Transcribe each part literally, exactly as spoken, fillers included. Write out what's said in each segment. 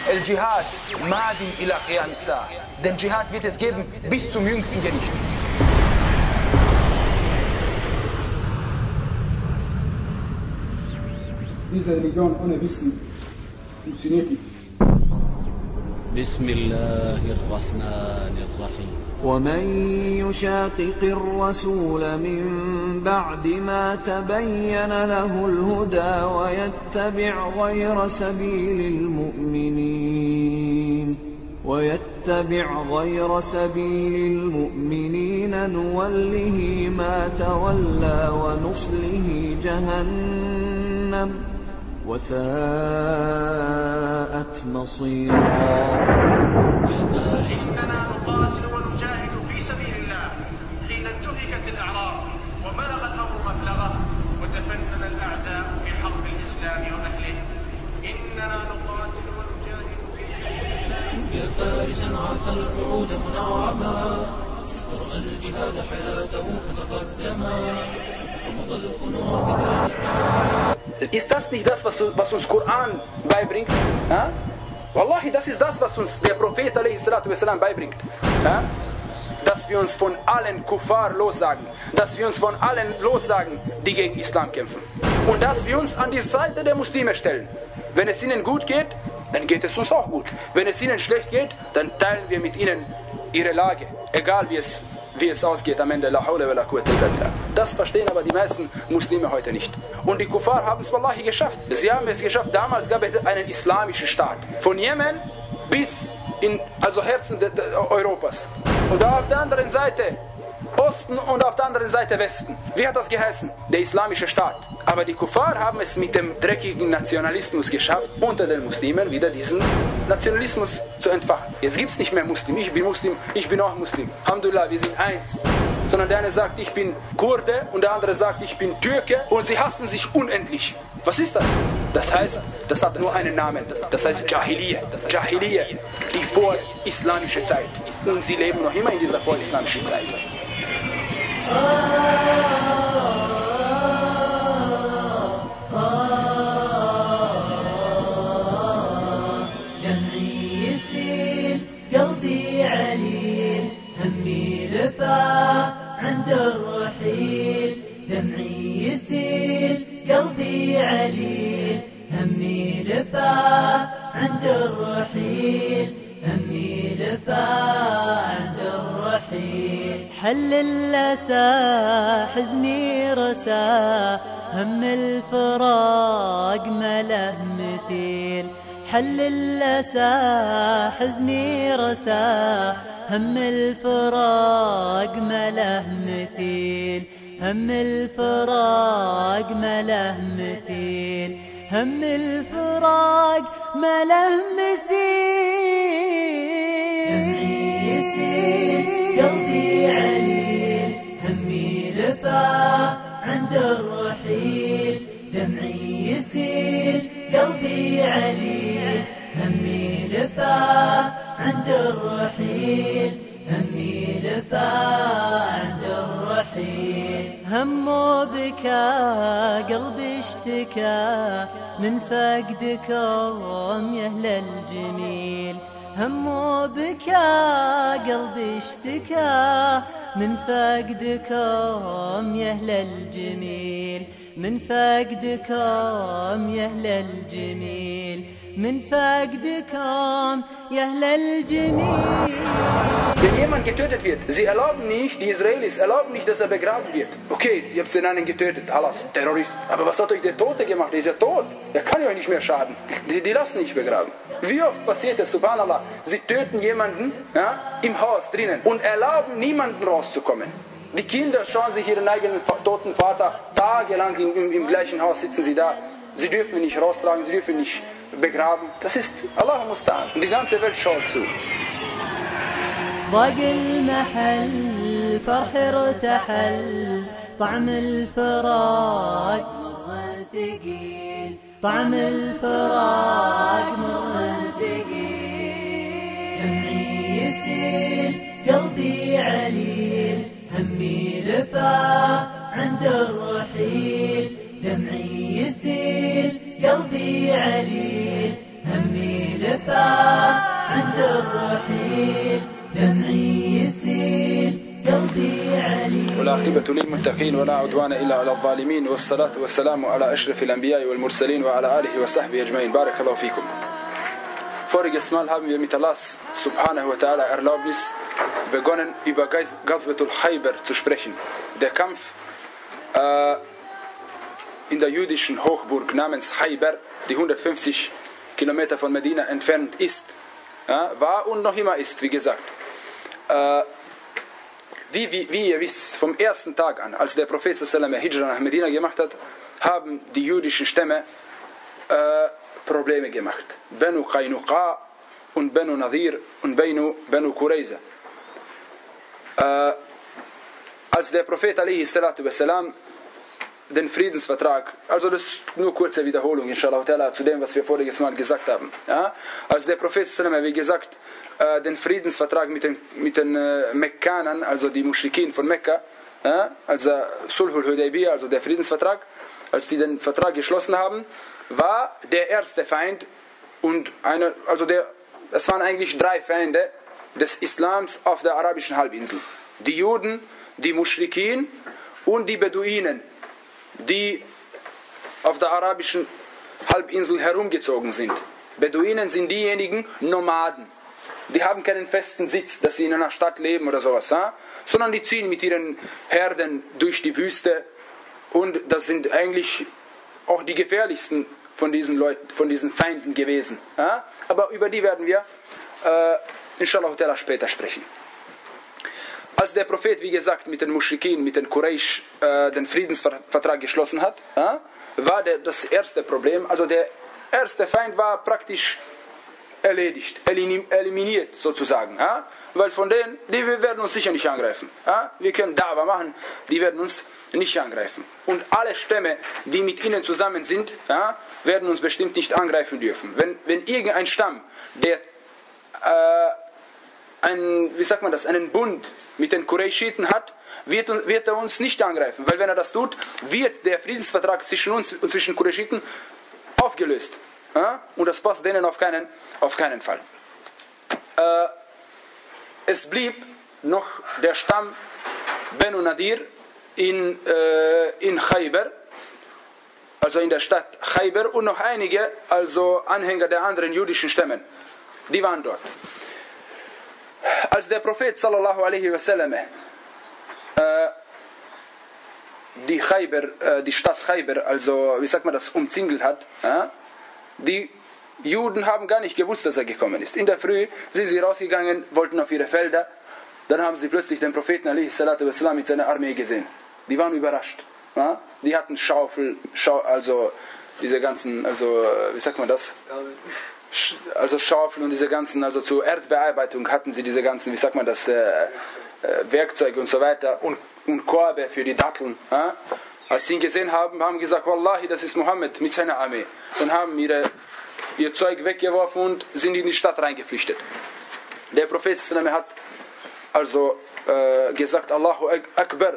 El Dschihad madin ila qiyam as-sa'a. Den Dschihad wird es geben bis zum jüngsten Gericht. Diese Religion ohne Wissen funktioniert nicht. بسم الله الرحمن الرحيم ومن يشاقق الرسول من بعد ما تبين له الهدى ويتبع غير سبيل المؤمنين ويتبع غير سبيل المؤمنين نوله ما تولى ونصله جهنم وساءت مصيرا. إننا نقاتل ونجاهد في سبيل الله حين انتهكت الأعراض وبلغ الأمر مبلغه وتفنن الأعداء في حرب الإسلام وأهله. إننا نقاتل ونجاهد في سبيل الله. يا فارسا عاف الوعود منعما ورأى الجهاد حياته فتقدما وفضل الخنوع بذلك. Ist das nicht das, was, was uns Koran beibringt? Ja? Wallahi, das ist das, was uns der Prophet ﷺ beibringt. Ja? Dass wir uns von allen Kuffar lossagen. Dass wir uns von allen lossagen, die gegen Islam kämpfen. Und dass wir uns an die Seite der Muslime stellen. Wenn es ihnen gut geht, dann geht es uns auch gut. Wenn es ihnen schlecht geht, dann teilen wir mit ihnen ihre Lage. Egal wie es wie es ausgeht am Ende. La hawla wa la quwwata illa billah. Das verstehen aber die meisten Muslime heute nicht. Und die Kuffar haben es wallahi geschafft. Sie haben es geschafft. Damals gab es einen islamischen Staat. Von Jemen bis in also Herzen de, de, Europas. Und da auf der anderen Seite Osten und auf der anderen Seite Westen. Wie hat das geheißen? Der islamische Staat. Aber die Kuffar haben es mit dem dreckigen Nationalismus geschafft, unter den Muslimen wieder diesen Nationalismus zu entfachen. Jetzt gibt es nicht mehr Muslim. Ich bin Muslim, ich bin auch Muslim. Alhamdulillah, wir sind eins. Sondern der eine sagt, ich bin Kurde und der andere sagt, ich bin Türke und sie hassen sich unendlich. Was ist das? Das heißt, das hat nur einen Namen. Das heißt Jahiliyyah. Jahiliyyah, die vor-islamische Zeit. Und sie leben noch immer in dieser vor-islamischen Zeit. دمعي يسيل قلبي عليل همي لفا عند الرحيل دمعي يسيل قلبي عليل همي لفا عند الرحيل همي لفا عند الرحيل حل الأسى حزني رسى هم الفراق ما له مثيل حل الأسى حزني رسى هم الفراق ما له مثيل هم الفراق ما له مثيل هم الفراق ما له مثيل قلبي عليل همي لفا عند الرحيل دمعي يسيل قلبي عليل همي لفا عند الرحيل همي لفا عند الرحيل همه بكى قلبي اشتكى من فقدكم يا أهل الجميل همه بكى قلبي اشتكى من فقدكم يا أهل الجميل من فقدكم يا أهل الجميل من فقدكم يا أهل الجميل. Wenn jemand getötet wird, sie erlauben nicht, die Israelis erlauben nicht, dass er begraben wird. Okay, ihr habt den einen getötet, Allahs Terrorist. Aber was hat euch der Tote gemacht? Der ist ja tot. Der kann euch nicht mehr schaden. Die, die lassen nicht begraben. Wie oft passiert es, subhanallah, sie töten jemanden ja, im Haus drinnen und erlauben niemanden rauszukommen. Die Kinder schauen sich ihren eigenen toten Vater tagelang im, im, im gleichen Haus, sitzen sie da. Sie dürfen ihn nicht raustragen, sie dürfen ihn nicht begraben. Das ist Allah Mustan. Und die ganze Welt schaut zu. ضاق المحل فرح ارتحل طعم الفراق مر ثقيل طعم الفراق مر ثقيل دمعي يسيل قلبي عليل همي لفا عند الرحيل دمعي يسيل قلبي عليل همي لفا الرحيل دمعي يسيل قلبي عليل والعاقبة للمتقين ولا عدوان إلا على الظالمين والصلاة والسلام على أشرف الأنبياء والمرسلين وعلى آله وصحبه أجمعين. بارك الله فيكم. Voriges Mal haben wir mit Allah subhanahu wa ta'ala Erlaubnis begonnen, über Ghazwatul Khaybar zu sprechen. Der Kampf äh, in der jüdischen Hochburg namens Khaybar, die hundertfünfzig Kilometer von Medina entfernt ist, ja, war und noch immer ist, wie gesagt. Äh, wie, wie, wie ihr wisst, vom ersten Tag an, als der Prophet sallallahu alaihi wasallam Hijra nach Medina gemacht hat, haben die jüdischen Stämme äh, Probleme gemacht. Banu Qaynuqa und Banu Nadir und Banu, Banu Qurayza. Äh, als der Prophet alaihi salatu wassalam den Friedensvertrag, also das ist nur kurze Wiederholung, inshallah, zu dem, was wir voriges Mal gesagt haben. Ja? Als der Prophet sallam, wie gesagt, äh, den Friedensvertrag mit den, mit den äh, Mekkanern, also die Muschrikin von Mekka, ja? also Sulhul Hudaybiyah, also der Friedensvertrag, als die den Vertrag geschlossen haben, war der erste Feind und eine, also der, es waren eigentlich drei Feinde des Islams auf der arabischen Halbinsel. Die Juden, die Muschrikin und die Beduinen, die auf der arabischen Halbinsel herumgezogen sind. Beduinen sind diejenigen Nomaden. Die haben keinen festen Sitz, dass sie in einer Stadt leben oder sowas, ha? Sondern die ziehen mit ihren Herden durch die Wüste und das sind eigentlich auch die gefährlichsten von diesen Leuten, von diesen Feinden gewesen. Ha? Aber über die werden wir äh, inshallah später sprechen. Als der Prophet, wie gesagt, mit den Muschrikin, mit den Quraysh äh, den Friedensvertrag geschlossen hat, ja, war der, das erste Problem, also der erste Feind war praktisch erledigt, eliminiert sozusagen. Ja, weil von denen, die werden uns sicher nicht angreifen. Ja, wir können Da'wah machen, die werden uns nicht angreifen. Und alle Stämme, die mit ihnen zusammen sind, ja, werden uns bestimmt nicht angreifen dürfen. Wenn, wenn irgendein Stamm, der äh, Ein, wie sagt man das, einen Bund mit den Qurayshiten hat, wird, wird er uns nicht angreifen. Weil wenn er das tut, wird der Friedensvertrag zwischen uns und zwischen Qurayshiten aufgelöst. Ja? Und das passt denen auf keinen, auf keinen Fall. Äh, es blieb noch der Stamm Banu Nadir in, äh, in Khaybar, also in der Stadt Khaybar, und noch einige, also Anhänger der anderen jüdischen Stämmen. Die waren dort. Als der Prophet sallallahu alaihi wasallam äh, die Khaybar, äh, die Stadt Khaybar, also wie sagt man das, umzingelt hat, äh, die Juden haben gar nicht gewusst, dass er gekommen ist. In der Früh sind sie rausgegangen, wollten auf ihre Felder, dann haben sie plötzlich den Propheten alaihi salatu wasallam mit seiner Armee gesehen. Die waren überrascht. Äh? Die hatten Schaufel, Schau, also diese ganzen, also wie sagt man das? Also Schaufeln und diese ganzen, also zur Erdbearbeitung hatten sie diese ganzen, wie sagt man das, äh, äh, Werkzeuge und so weiter und, und Korbe für die Datteln. Äh? Als sie ihn gesehen haben, haben gesagt, Wallahi, das ist Mohammed mit seiner Armee. Und haben ihre, ihr Zeug weggeworfen und sind in die Stadt reingeflüchtet. Der Prophet hat also äh, gesagt, Allahu Akbar,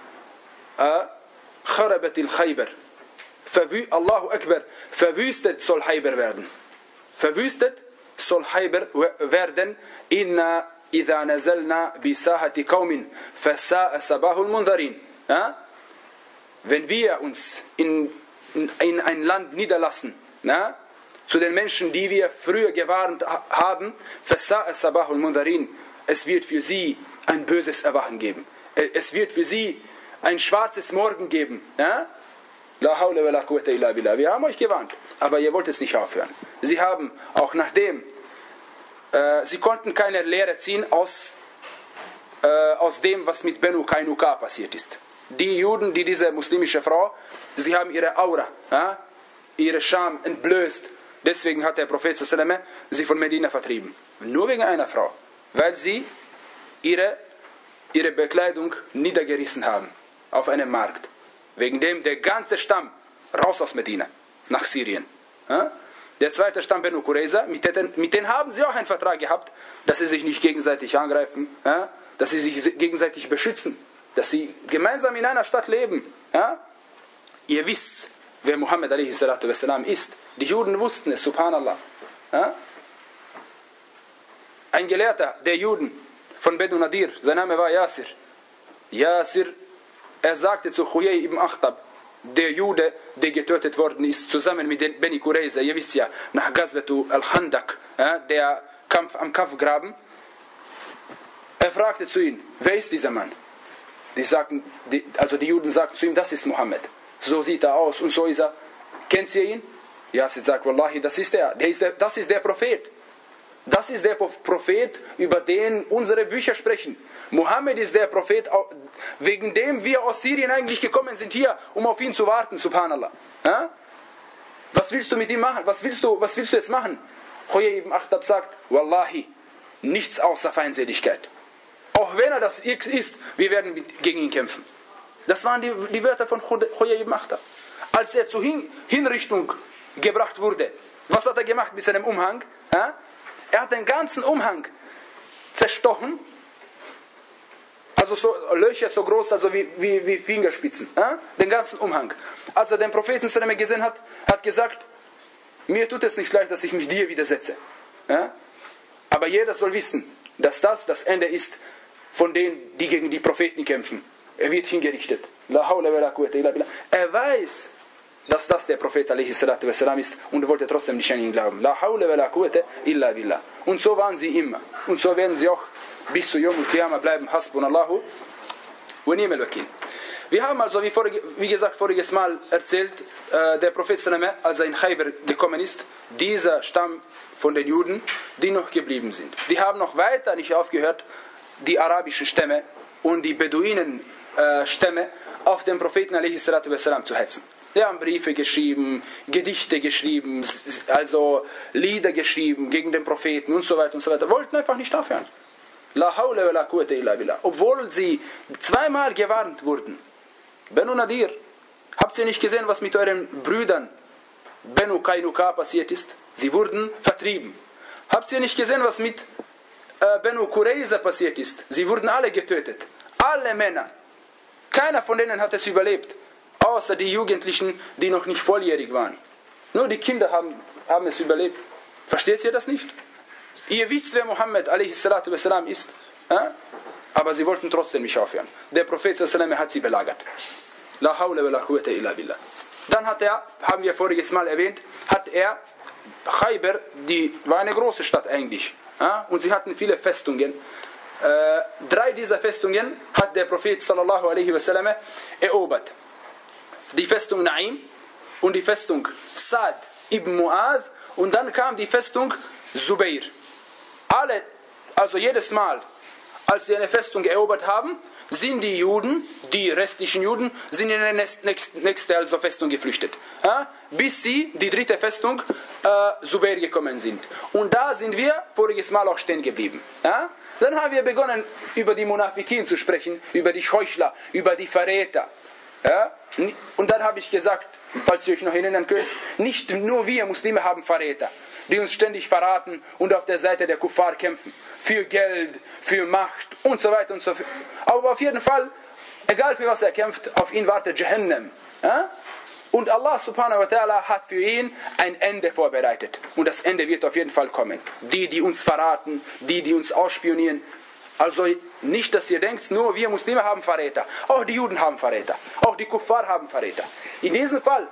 Kharabat al-Khaybar. Allahu Akbar, verwüstet soll Khaybar werden. Verwüstet soll Khaybar werden, inna idha nazalna bisahati qaumin fasa'a sabahul mundarin. Ja? Wenn wir uns in, in, in ein Land niederlassen, ja? Zu den Menschen, die wir früher gewarnt haben, fasa'a sabahul mundarin, es wird für sie ein böses Erwachen geben. Es wird für sie ein schwarzes Morgen geben. Ja? La hawla wa la quwwata illa billah. Wir haben euch gewarnt, aber ihr wollt es nicht aufhören. Sie haben auch nachdem, äh, sie konnten keine Lehre ziehen aus, äh, aus dem, was mit Banu Qaynuqa passiert ist. Die Juden, die diese muslimische Frau, sie haben ihre Aura, ja, ihre Scham entblößt. Deswegen hat der Prophet sallallahu alaihi wasallam sie von Medina vertrieben. Nur wegen einer Frau, weil sie ihre, ihre Bekleidung niedergerissen haben auf einem Markt. Wegen dem der ganze Stamm raus aus Medina, nach Syrien. Ja? Der zweite Stamm Banu Qurayza, mit denen, mit denen haben sie auch einen Vertrag gehabt, dass sie sich nicht gegenseitig angreifen, ja? Dass sie sich gegenseitig beschützen, dass sie gemeinsam in einer Stadt leben. Ja? Ihr wisst, wer Muhammad alaihi salatu wassalam ist. Die Juden wussten es, subhanallah. Ja? ein Gelehrter der Juden von Banu Nadir, sein Name war Yasir. Yasir, er sagte zu Huyay ibn Akhtab, der Jude, der getötet worden ist, zusammen mit den Beni Qurayza, ihr wisst ja, nach Ghazwatu al-Khandaq, ja, der Kampf am Kampfgraben. Er fragte zu ihm, wer ist dieser Mann? Die sagten, die, also die Juden sagten zu ihm, das ist Mohammed. So sieht er aus und so ist er. Kennt ihr ihn? Ja, sie sagt, Wallahi, das ist er. Der ist der, das ist der Prophet. Das ist der Prophet, über den unsere Bücher sprechen. Mohammed ist der Prophet, wegen dem wir aus Syrien eigentlich gekommen sind hier, um auf ihn zu warten, subhanallah. Ja? Was willst du mit ihm machen? Was willst du, was willst du jetzt machen? Huyay ibn Akhtab sagt, Wallahi, nichts außer Feindseligkeit. Auch wenn er das ist, wir werden mit, gegen ihn kämpfen. Das waren die, die Wörter von Huyay ibn Akhtab. Als er zur Hin Hinrichtung gebracht wurde, was hat er gemacht mit seinem Umhang? Ja? Er hat den ganzen Umhang zerstochen, also so Löcher so groß, also wie, wie, wie Fingerspitzen, ja? Den ganzen Umhang. Als er den Propheten gesehen hat, hat gesagt, mir tut es nicht leid, dass ich mich dir widersetze. Ja? Aber jeder soll wissen, dass das das Ende ist von denen, die gegen die Propheten kämpfen. Er wird hingerichtet. La hawla wa la quwwata illa billah. Er weiß, dass das der Prophet alaihi salatu wassalam ist und er wollte trotzdem nicht an ihn glauben. La hawla wa la quwwata illa billah. Und so waren sie immer. Und so werden sie auch bis zu Yawm al-Qiyamah bleiben. Hasbunallahu wa ni'mal wakil. Wir haben also, wie, vorige, wie gesagt, voriges Mal erzählt, äh, der Prophet sallam, als er in Khaybar gekommen ist, dieser Stamm von den Juden, die noch geblieben sind. Die haben noch weiter nicht aufgehört, die arabischen Stämme und die Beduinen-Stämme äh, auf den Propheten alaihi salatu wassalam zu hetzen. Die haben Briefe geschrieben, Gedichte geschrieben, also Lieder geschrieben gegen den Propheten und so weiter und so weiter. Wollten einfach nicht aufhören. La hawla wa la quwwata illa billah. Obwohl sie zweimal gewarnt wurden. Banu Nadir, habt ihr nicht gesehen, was mit euren Brüdern Banu Qaynuqa passiert ist? Sie wurden vertrieben. Habt ihr nicht gesehen, was mit äh, Banu Qurayza passiert ist? Sie wurden alle getötet. Alle Männer. Keiner von denen hat es überlebt. Außer die Jugendlichen, die noch nicht volljährig waren. Nur die Kinder haben, haben es überlebt. Versteht ihr das nicht? Ihr wisst, wer Mohammed alaihi salatu wassalam ist. Äh? Aber sie wollten trotzdem nicht aufhören. Der Prophet sallam hat sie belagert. La hawla wa la quwwata illa billah. Dann hat er, haben wir voriges Mal erwähnt, hat er Khaybar, die war eine große Stadt eigentlich. Äh? Und sie hatten viele Festungen. Äh, drei dieser Festungen hat der Prophet sallallahu alaihi wasallam erobert. Die Festung Naim und die Festung Sa'd ibn Mu'adh und dann kam die Festung Zubair. Alle, also jedes Mal, als sie eine Festung erobert haben, sind die Juden, die restlichen Juden, sind in eine nächste, nächste also Festung geflüchtet. Ja? Bis sie, die dritte Festung, äh, Zubair gekommen sind. Und da sind wir voriges Mal auch stehen geblieben. Ja? Dann haben wir begonnen, über die Munafikin zu sprechen, über die Heuchler, über die Verräter. Ja? Und dann habe ich gesagt, falls ihr euch noch erinnern könnt, nicht nur wir Muslime haben Verräter, die uns ständig verraten und auf der Seite der Kuffar kämpfen. Für Geld, für Macht und so weiter und so fort. Aber auf jeden Fall, egal für was er kämpft, auf ihn wartet Jahannam. Ja? Und Allah subhanahu wa ta'ala hat für ihn ein Ende vorbereitet. Und das Ende wird auf jeden Fall kommen. Die, die uns verraten, die, die uns ausspionieren. Also nicht, dass ihr denkt, nur wir Muslime haben Verräter. Auch die Juden haben Verräter. Auch die Kuffar haben Verräter. In diesem Fall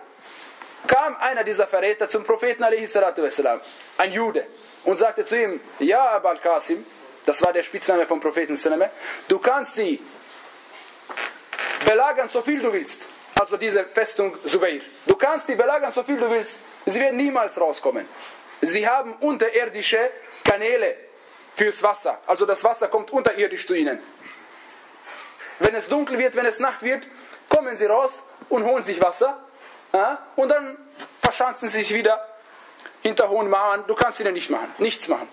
kam einer dieser Verräter zum Propheten alaihi salatu wassalam, ein Jude, und sagte zu ihm, ja Abu al-Qasim, das war der Spitzname vom Propheten sallam, du kannst sie belagern, so viel du willst. Also diese Festung Zubair. Du kannst die belagern, so viel du willst. Sie werden niemals rauskommen. Sie haben unterirdische Kanäle fürs Wasser. Also das Wasser kommt unterirdisch zu ihnen. Wenn es dunkel wird, wenn es Nacht wird, kommen sie raus und holen sich Wasser. Ja, und dann verschanzen sie sich wieder hinter hohen Mauern. Du kannst ihnen nicht machen, nichts machen.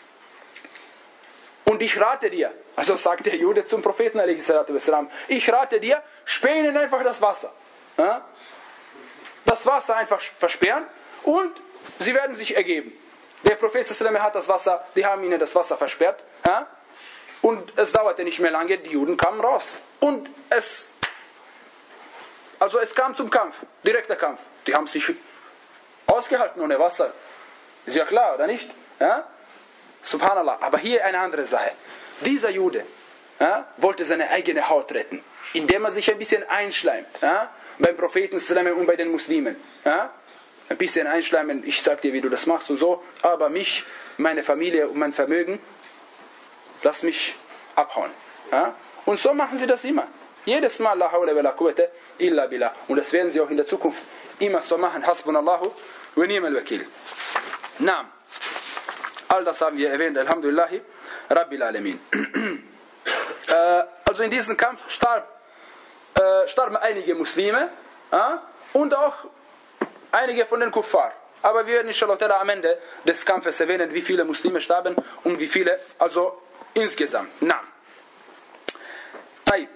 Und ich rate dir, also sagt der Jude zum Propheten alaihi salatu wassalam, ich rate dir, sperr ihnen einfach das Wasser. Ja, das Wasser einfach versperren und sie werden sich ergeben. Der Prophet sallam hat das Wasser, die haben ihnen das Wasser versperrt. Ja, und es dauerte nicht mehr lange, die Juden kamen raus. Und es Also es kam zum Kampf, direkter Kampf. Die haben sich ausgehalten ohne Wasser. Ist ja klar, oder nicht? Ja? Subhanallah. Aber hier eine andere Sache. Dieser Jude ja, wollte seine eigene Haut retten, indem er sich ein bisschen einschleimt. Ja, beim Propheten und bei den Muslimen. Ja, ein bisschen einschleimen, ich sag dir, wie du das machst und so, aber mich, meine Familie und mein Vermögen, lass mich abhauen. Ja? Und so machen sie das immer. Jedes Mal, la hawla wa la quwwata illa billah. Und das werden sie auch in der Zukunft immer so machen. Hasbunallahu wa ni'mal wakil. Naam. All das haben wir erwähnt. Alhamdulillahi Rabbil Alamin. äh, also in diesem Kampf starb, äh, starben einige Muslime äh, und auch einige von den Kuffar. Aber wir werden inshallah am Ende des Kampfes erwähnen, wie viele Muslime starben und wie viele, also insgesamt. Na. Taib.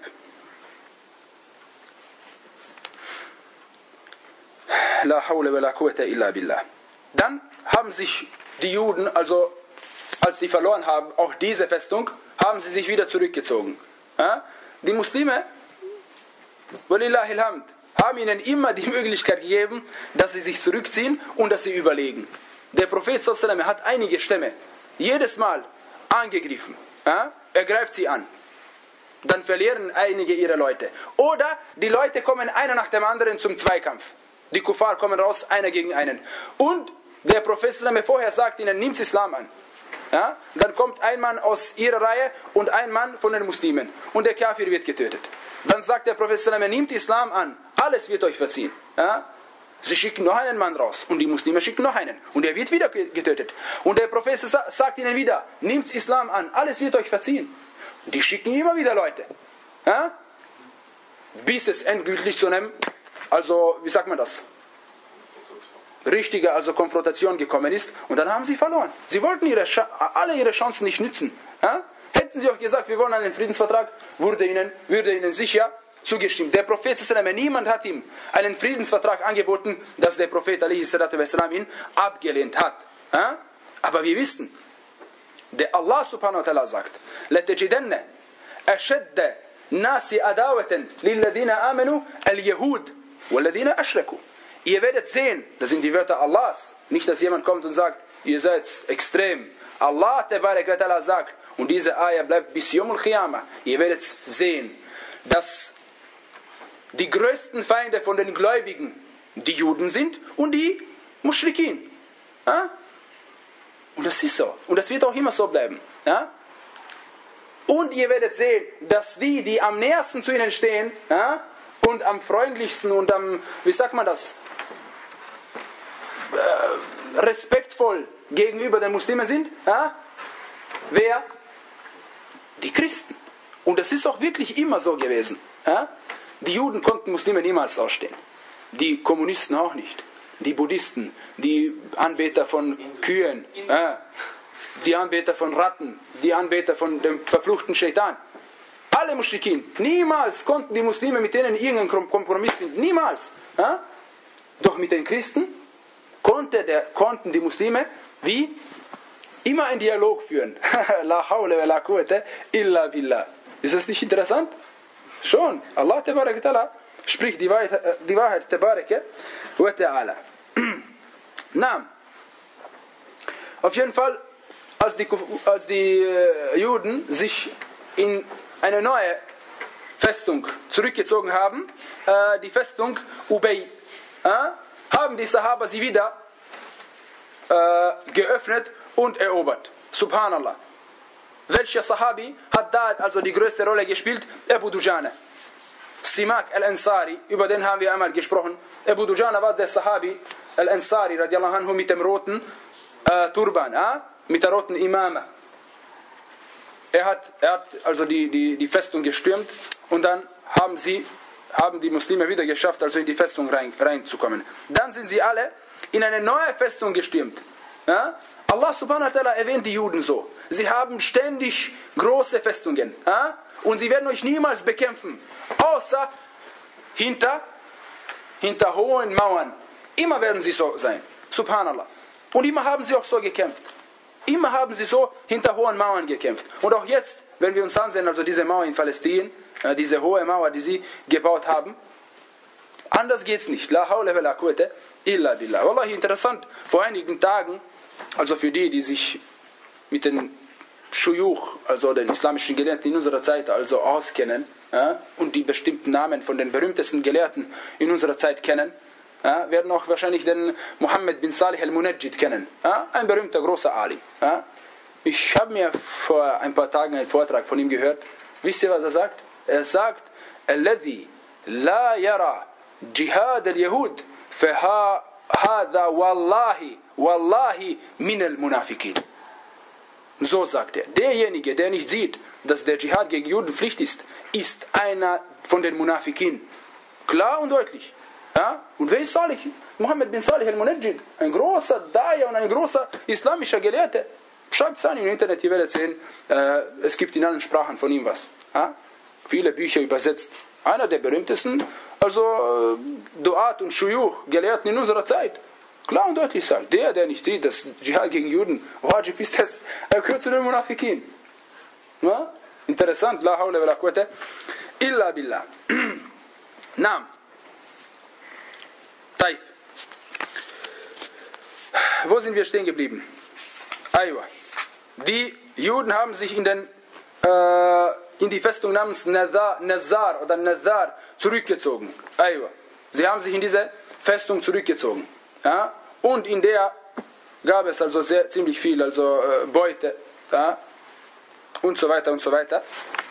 La hawla wa la quwwata illa billah. Dann haben sich die Juden, also als sie verloren haben, auch diese Festung, haben sie sich wieder zurückgezogen. Ja? Die Muslime, walillahi alhamd, haben ihnen immer die Möglichkeit gegeben, dass sie sich zurückziehen und dass sie überlegen. Der Prophet sallallahu alaihi wasallam hat einige Stämme jedes Mal angegriffen. Ja? Er greift sie an. Dann verlieren einige ihre Leute. Oder die Leute kommen einer nach dem anderen zum Zweikampf. Die Kuffar kommen raus, einer gegen einen. Und der Prophet sallallahu alaihi wasallam vorher sagt ihnen, nimmt Islam an. Ja? Dann kommt ein Mann aus ihrer Reihe und ein Mann von den Muslimen. Und der Kafir wird getötet. Dann sagt der Prophet sallallahu alaihi wasallam, nimmt Islam an. Alles wird euch verziehen. Ja? Sie schicken noch einen Mann raus. Und die Muslime schicken noch einen. Und er wird wieder getötet. Und der Prophet sagt ihnen wieder, nimmt Islam an. Alles wird euch verziehen. Und die schicken immer wieder Leute. Ja? Bis es endgültig zu einem, also wie sagt man das? richtige also Konfrontation gekommen ist. Und dann haben sie verloren. Sie wollten ihre alle ihre Chancen nicht nützen. Ja? Hätten sie auch gesagt, wir wollen einen Friedensvertrag, würde ihnen, würde ihnen sicher zugestimmt. Der Prophet, niemand hat ihm einen Friedensvertrag angeboten, dass der Prophet ihn abgelehnt hat. Ja? Aber wir wissen, der Allah subhanahu wa ta'ala sagt, لَتَجِدَنَّ أَشَدَّ نَاسِ أَدَاوَةً لِلَّذِينَ آمَنُوا الْيَهُودِ وَالَّذِينَ أَشْرَكُوا. Ihr werdet sehen, das sind die Wörter Allahs, nicht, dass jemand kommt und sagt, ihr seid extrem. Allah Tabarak wa Ta'ala sagt, und diese Ayah bleibt bis Yawm al-Qiyamah, ihr werdet sehen, dass die größten Feinde von den Gläubigen die Juden sind und die Muschrikin. Ja? Und das ist so. Und das wird auch immer so bleiben. Ja? Und ihr werdet sehen, dass die, die am nähersten zu ihnen stehen, ja, und am freundlichsten und am, wie sagt man das, äh, respektvoll gegenüber den Muslimen sind, ja? Wer? Die Christen. Und das ist auch wirklich immer so gewesen. Ja? Die Juden konnten Muslime niemals ausstehen. Die Kommunisten auch nicht. Die Buddhisten, die Anbeter von Kühen, äh, die Anbeter von Ratten, die Anbeter von dem verfluchten Shaitan. Alle Muschrikin. Niemals konnten die Muslime mit denen irgendeinen Kompromiss finden. Niemals. Ja? Doch mit den Christen konnte der, konnten die Muslime wie immer einen Dialog führen. La hawla wa la quwwata illa billah. Ist das nicht interessant? Schon. Allah Tabarak Ta'ala spricht die Wahrheit, die Wahrheit Tabarak wa Ta'ala. Na, auf jeden Fall, als die, als die äh, Juden sich in eine neue Festung zurückgezogen haben, äh, die Festung Ubay, äh, haben die Sahaba sie wieder äh, geöffnet und erobert. Subhanallah. Welcher Sahabi hat da also die größte Rolle gespielt? Abu Dujana. Simak al-Ansari, über den haben wir einmal gesprochen. Abu Dujana war der Sahabi al-Ansari, radiallahu anhu, mit dem roten äh, Turban, äh, mit der roten Imama. Er hat, er hat also die, die, die Festung gestürmt und dann haben sie, haben die Muslime wieder geschafft, also in die Festung rein, reinzukommen. Dann sind sie alle in eine neue Festung gestürmt. Ja? Allah subhanahu wa ta'ala erwähnt die Juden so. Sie haben ständig große Festungen. Ja? Und sie werden euch niemals bekämpfen. Außer hinter, hinter hohen Mauern. Immer werden sie so sein. Subhanallah. Und immer haben sie auch so gekämpft. Immer haben sie so hinter hohen Mauern gekämpft. Und auch jetzt, wenn wir uns ansehen, also diese Mauer in Palästina, diese hohe Mauer, die sie gebaut haben, anders geht's nicht. La hawla wa la quwwata illa billah. Wallahi interessant, vor einigen Tagen, also für die, die sich mit den Shuyuch, also den islamischen Gelehrten in unserer Zeit, also auskennen, ja, und die bestimmten Namen von den berühmtesten Gelehrten in unserer Zeit kennen, ja, werden auch wahrscheinlich den Mohammed bin Salih al-Munajjid kennen, ja, ein berühmter großer Ali. Ja. Ich habe mir vor ein paar Tagen einen Vortrag von ihm gehört. Wisst ihr, was er sagt? Er sagt, الذي لا يرى جهاد اليهود فهذا والله والله من المنافقين. So sagt er. Derjenige, der nicht sieht, dass der Dschihad gegen Juden Pflicht ist, ist einer von den Munafikin. Klar und deutlich. Ja? Und wer ist Salih? Mohammed bin Salih al-Munajjid. Ein großer Daya und ein großer islamischer Gelehrter. Schreibt es an im Internet, ihr werdet sehen. Äh, es gibt in allen Sprachen von ihm was. Ja? Viele Bücher übersetzt. Einer der berühmtesten, also äh, Duat und Shuyuch, Gelehrten in unserer Zeit. Klar und deutlich sagt, der, der nicht sieht, dass Dschihad gegen Juden wajib ist, das er gehört zu den Munafikin. Ja? Interessant, la hawla wa la quwwata illa billah. Naam. Taib. Wo sind wir stehen geblieben? Aywa. Die Juden haben sich in, den, äh, in die Festung namens Nazar, Nazar oder Nazar zurückgezogen. Aywa. Sie haben sich in diese Festung zurückgezogen. Ja? Und in der gab es also sehr, ziemlich viel, also äh, Beute, ja? Und so weiter und so weiter.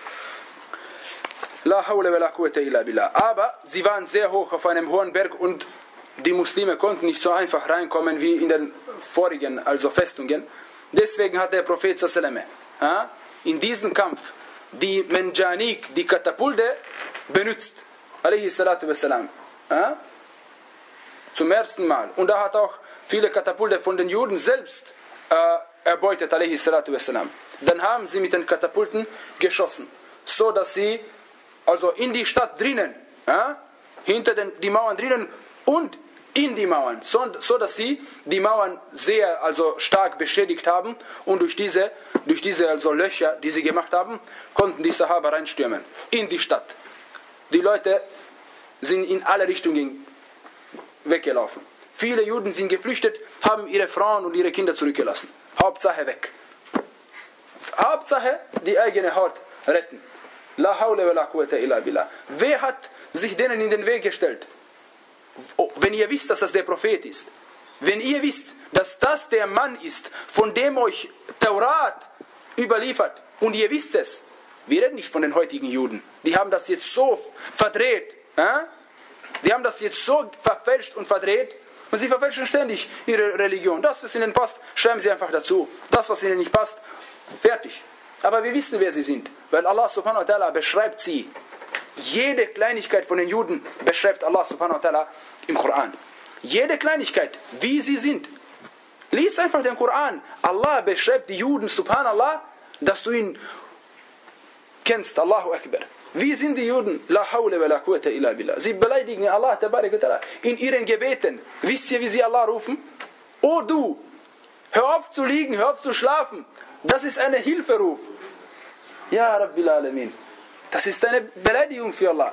La hawla wa la quwwata illa billah. Aber sie waren sehr hoch auf einem hohen Berg und die Muslime konnten nicht so einfach reinkommen wie in den vorigen, also Festungen. Deswegen hat der Prophet sallallahu ja, in diesem Kampf die Menjanik, die Katapulte, benutzt. Alayhi salatu wassalam. Ja? Zum ersten Mal. Und er hat auch viele Katapulte von den Juden selbst äh, erbeutet, alayhi salatu wassalam. Dann haben sie mit den Katapulten geschossen, so dass sie also in die Stadt drinnen, ja, hinter den die Mauern drinnen und in die Mauern, so, so dass sie die Mauern sehr also stark beschädigt haben und durch diese durch diese also Löcher, die sie gemacht haben, konnten die Sahaba reinstürmen in die Stadt. Die Leute sind in alle Richtungen weggelaufen. Viele Juden sind geflüchtet, haben ihre Frauen und ihre Kinder zurückgelassen. Hauptsache weg. Hauptsache die eigene Haut retten. La hawla wa la quwwata illa billah. Wer hat sich denen in den Weg gestellt? Wenn ihr wisst, dass das der Prophet ist, wenn ihr wisst, dass das der Mann ist, von dem euch Taurat überliefert, und ihr wisst es, wir reden nicht von den heutigen Juden, die haben das jetzt so verdreht, äh? die haben das jetzt so verfälscht und verdreht, und sie verfälschen ständig ihre Religion. Das, was ihnen passt, schreiben sie einfach dazu. Das, was ihnen nicht passt, fertig. Aber wir wissen, wer sie sind, weil Allah subhanahu wa ta'ala beschreibt sie. Jede Kleinigkeit von den Juden beschreibt Allah subhanahu wa ta'ala im Koran. Jede Kleinigkeit, wie sie sind. Lies einfach den Koran. Allah beschreibt die Juden, subhanallah, dass du ihn kennst. Allahu Akbar. Wie sind die Juden? La hawla wa la quwwata illa billah. Sie beleidigen Allah tabarak wa ta'ala in ihren Gebeten. Wisst ihr, wie sie Allah rufen? O du, hör auf zu liegen, hör auf zu schlafen. Das ist eine Hilferuf. Ja, Rabbil Alamin. Das ist eine Beleidigung für Allah.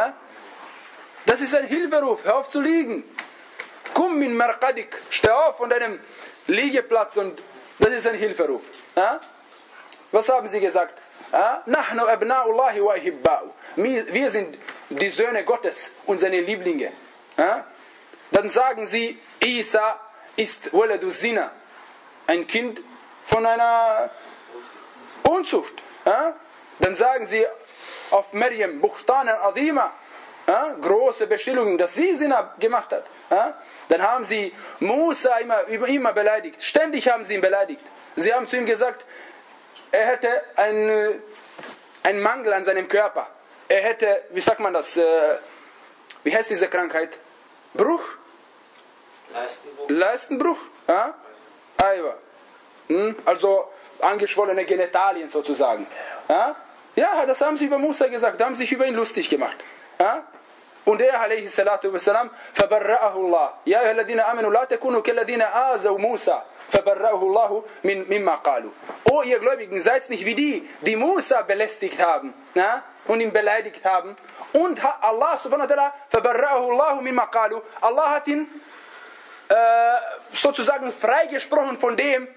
Das ist ein Hilferuf. Hör auf zu liegen. Komm min marqadik. Steh auf von deinem Liegeplatz und das ist ein Hilferuf. Was haben sie gesagt? Nahnu abna'ullahi wa ihibba'u. Wir sind die Söhne Gottes und seine Lieblinge. Dann sagen sie, Isa ist waladu zina. Ein Kind von einer Unzucht. Dann sagen sie auf Maryam, Buchtanan Adima, ja, große Bestellungen, dass sie Sina gemacht hat. Ja. Dann haben sie Musa immer, immer beleidigt. Ständig haben sie ihn beleidigt. Sie haben zu ihm gesagt, er hätte einen, einen Mangel an seinem Körper. Er hätte, wie sagt man das, äh, wie heißt diese Krankheit? Bruch? Leistenbruch. Leistenbruch? Ja? Hm? Also angeschwollene Genitalien sozusagen. Ja? Ja, das haben sie über Musa gesagt, haben sich über ihn lustig gemacht. Ja? Und er, alayhi salatu wassalam, fabarra'ahu Allah. Ya ayyuhalladhina amanu la takunu kalladhina azaw Musa, fabarra'ahu Allah min mimma qalu. Oh, ihr Gläubigen, seid nicht wie die, die Musa belästigt haben, ja? Und ihn beleidigt haben. Und Allah subhanahu wa ta'ala, fabarra'ahu Allah mimma qalu. Allah hat ihn äh, sozusagen freigesprochen von dem,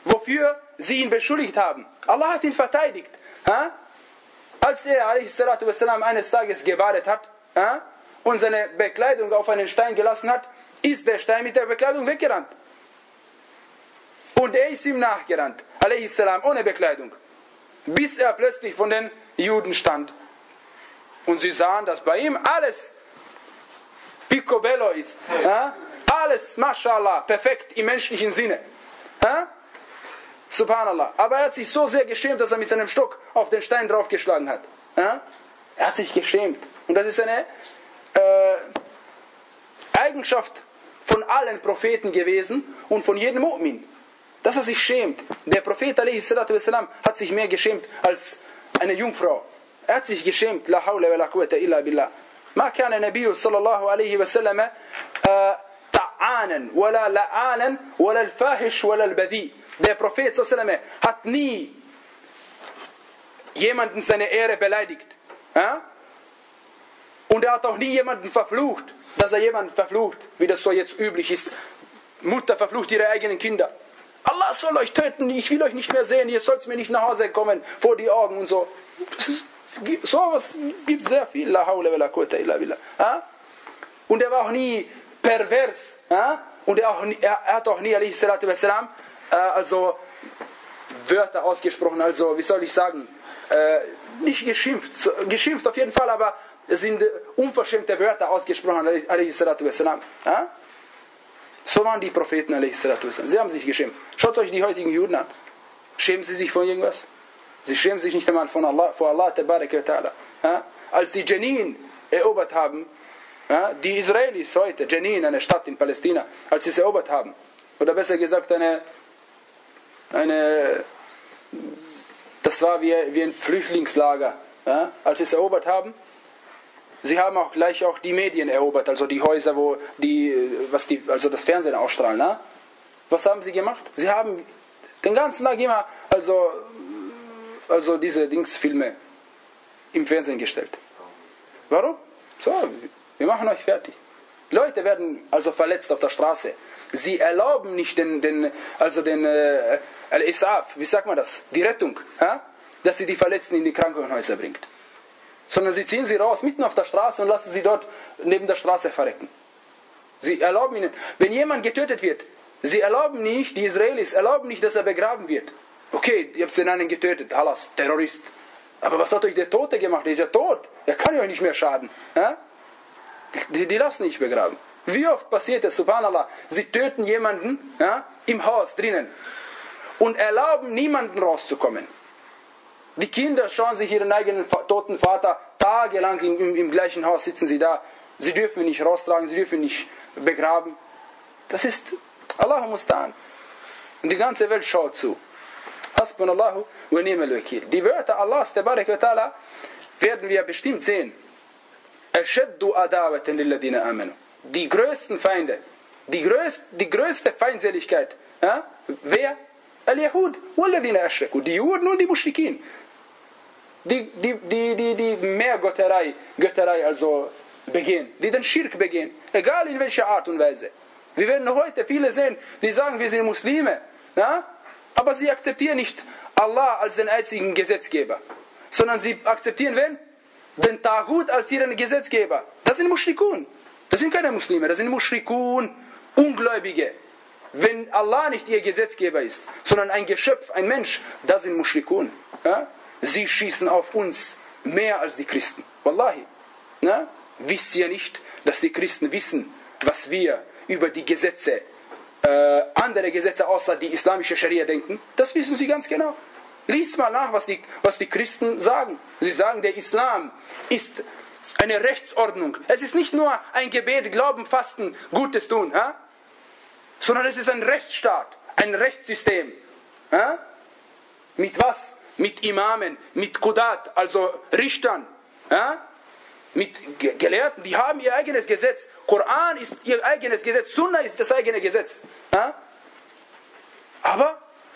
wofür sie ihn beschuldigt haben. Allah hat ihn verteidigt. Ha? Als er a.s.w. eines Tages gebadet hat, ha? und seine Bekleidung auf einen Stein gelassen hat, ist der Stein mit der Bekleidung weggerannt. Und er ist ihm nachgerannt, a.s. ohne Bekleidung, bis er plötzlich von den Juden stand. Und sie sahen, dass bei ihm alles picobello ist. Ja? Alles, mashallah, perfekt im menschlichen Sinne. Ja? Subhanallah. Aber er hat sich so sehr geschämt, dass er mit seinem Stock auf den Stein draufgeschlagen hat. Ja? Er hat sich geschämt. Und das ist eine äh, Eigenschaft von allen Propheten gewesen und von jedem Mu'min, dass er sich schämt. Der Prophet a.s. hat sich mehr geschämt als eine Jungfrau. Er hat sich geschämt. La hawla wa la quwwata illa billah. Ma kana Nabiy sallallahu alayhi wa sallam ta'anan wala la'anan wala al-fahish wala al-badhi. Der Prophet sallallahu alayhi wa sallam hat nie jemanden seine Ehre beleidigt. Ja? Und er hat auch nie jemanden verflucht, dass er jemanden verflucht, wie das so jetzt üblich ist. Mutter verflucht ihre eigenen Kinder. Allah soll euch töten, ich will euch nicht mehr sehen, ihr sollt mir nicht nach Hause kommen, vor die Augen und so. So was gibt sehr viel. La hawla wa la quwwata illa billah. Und er war auch nie pervers. Und er, auch nie, er hat auch nie, alayhi salatu wassalam, also Wörter ausgesprochen, also wie soll ich sagen, nicht geschimpft, geschimpft auf jeden Fall, aber es sind unverschämte Wörter ausgesprochen, alayhi salatu wassalam. So waren die Propheten, alayhi salatu wassalam. Sie haben sich geschämt. Schaut euch die heutigen Juden an. Schämen sie sich von irgendwas? Sie schämen sich nicht einmal von Allah, vor Allah tabaraka wa ta'ala. Ja? Als die Jenin erobert haben, ja, die Israelis heute, Jenin, eine Stadt in Palästina, als sie es erobert haben, oder besser gesagt eine, eine das war wie, wie ein Flüchtlingslager, ja? Als sie es erobert haben, sie haben auch gleich auch die Medien erobert, also die Häuser, wo die, was die, also das Fernsehen ausstrahlen. Ja? Was haben sie gemacht? Sie haben den ganzen Tag immer, also also diese Dingsfilme im Fernsehen gestellt. Warum? So, wir machen euch fertig. Leute werden also verletzt auf der Straße. Sie erlauben nicht den, den also den äh, Al-Isaf, wie sagt man das? Die Rettung, ja? Dass sie die Verletzten in die Krankenhäuser bringt. Sondern sie ziehen sie raus, mitten auf der Straße und lassen sie dort neben der Straße verrecken. Sie erlauben ihnen, wenn jemand getötet wird, sie erlauben nicht, die Israelis erlauben nicht, dass er begraben wird. Okay, ihr habt den einen getötet, Halas, Terrorist. Aber was hat euch der Tote gemacht? Der ist ja tot. Er kann euch nicht mehr schaden. Ja? Die, die lassen nicht begraben. Wie oft passiert es, subhanallah, sie töten jemanden, ja, im Haus drinnen und erlauben niemanden rauszukommen. Die Kinder schauen sich ihren eigenen toten Vater tagelang im, im, im gleichen Haus, sitzen sie da. Sie dürfen ihn nicht raustragen, sie dürfen ihn nicht begraben. Das ist Allahu Mustan. Und die ganze Welt schaut zu. Hasbunallahu wa ni'mal wakil. Die Wörter Allahs tabaraka wa ta'ala werden wir bestimmt sehen. Ashaddu adawatan lilladhina amanu. Die größten Feinde, die, größt, die größte Feindseligkeit, ja? Wer? Al-Yahud walladhina ashraku. Die Juden und die Mushrikin. Die, die, die, die, die mehr Götterei, Götterei also begehen, die den Schirk begehen, egal in welcher Art und Weise. Wir werden heute viele sehen, die sagen, wir sind Muslime, ja? Aber sie akzeptieren nicht Allah als den einzigen Gesetzgeber, sondern sie akzeptieren wen? Den Taghut als ihren Gesetzgeber. Das sind Mushrikun. Das sind keine Muslime, das sind Mushrikun, Ungläubige. Wenn Allah nicht ihr Gesetzgeber ist, sondern ein Geschöpf, ein Mensch, das sind Mushrikun. Ja? Sie schießen auf uns mehr als die Christen. Wallahi. Ja? Wisst ihr nicht, dass die Christen wissen, was wir über die Gesetze, äh, andere Gesetze außer die islamische Scharia denken? Das wissen sie ganz genau. Lies mal nach, was die, was die Christen sagen. Sie sagen, der Islam ist eine Rechtsordnung. Es ist nicht nur ein Gebet, Glauben, Fasten, Gutes tun, ja? Sondern es ist ein Rechtsstaat, ein Rechtssystem. Ja? Mit was? Mit Imamen, mit Qudat, also Richtern, ja? Mit Gelehrten, die haben ihr eigenes Gesetz. Koran ist ihr eigenes Gesetz, Sunna ist das eigene Gesetz. Ja? Aber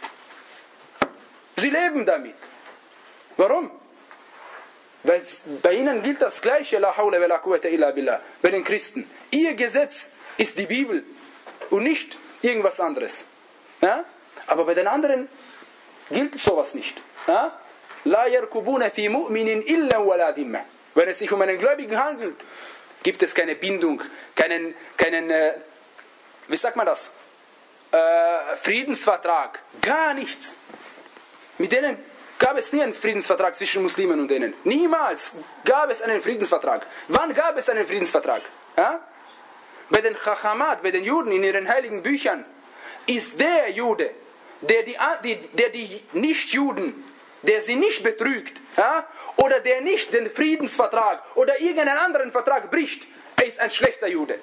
sie leben damit. Warum? Weil bei ihnen gilt das Gleiche, la hawla wa la quwwata illa billah, bei den Christen. Ihr Gesetz ist die Bibel und nicht irgendwas anderes. Ja? Aber bei den anderen gilt sowas nicht. Ja? La yarkubuna fi mu'minin illa wala dhimma. Wenn es sich um einen Gläubigen handelt, gibt es keine Bindung, keinen, keinen äh, wie sagt man das, äh, Friedensvertrag, gar nichts. Mit denen gab es nie einen Friedensvertrag zwischen Muslimen und denen. Niemals gab es einen Friedensvertrag. Wann gab es einen Friedensvertrag? Ja? Bei den Chachamat, bei den Juden in ihren heiligen Büchern ist der Jude, der die, die, der die Nichtjuden, der sie nicht betrügt, ja? Oder der nicht den Friedensvertrag oder irgendeinen anderen Vertrag bricht, er ist ein schlechter Jude.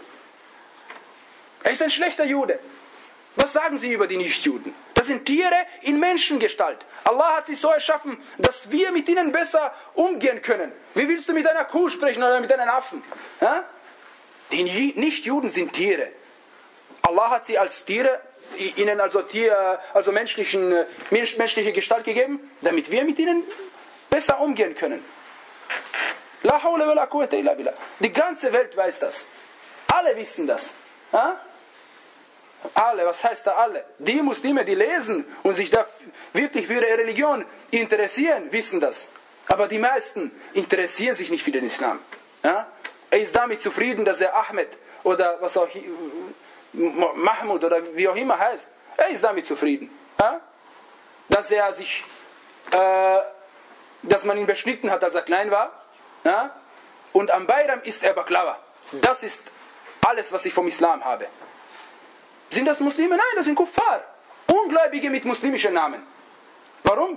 Er ist ein schlechter Jude. Was sagen Sie über die Nichtjuden? Das sind Tiere in Menschengestalt. Allah hat sie so erschaffen, dass wir mit ihnen besser umgehen können. Wie willst du mit einer Kuh sprechen oder mit einem Affen? Ja? Die Nichtjuden sind Tiere. Allah hat sie als Tiere, ihnen also, Tier, also menschlichen, menschliche Gestalt gegeben, damit wir mit ihnen besser umgehen können. La hawla wa la quwwata illa billah. Die ganze Welt weiß das. Alle wissen das. Ja? Alle, was heißt da alle? Die Muslime, die lesen und sich da wirklich für ihre Religion interessieren, wissen das. Aber die meisten interessieren sich nicht für den Islam. Ja? Er ist damit zufrieden, dass er Ahmed oder was auch Mahmud oder wie auch immer heißt. Er ist damit zufrieden. Ja? Dass er sich, äh, dass man ihn beschnitten hat, als er klein war. Ja? Und am Bayram ist er Baklava. Das ist alles, was ich vom Islam habe. Sind das Muslime? Nein, das sind Kuffar. Ungläubige mit muslimischen Namen. Warum?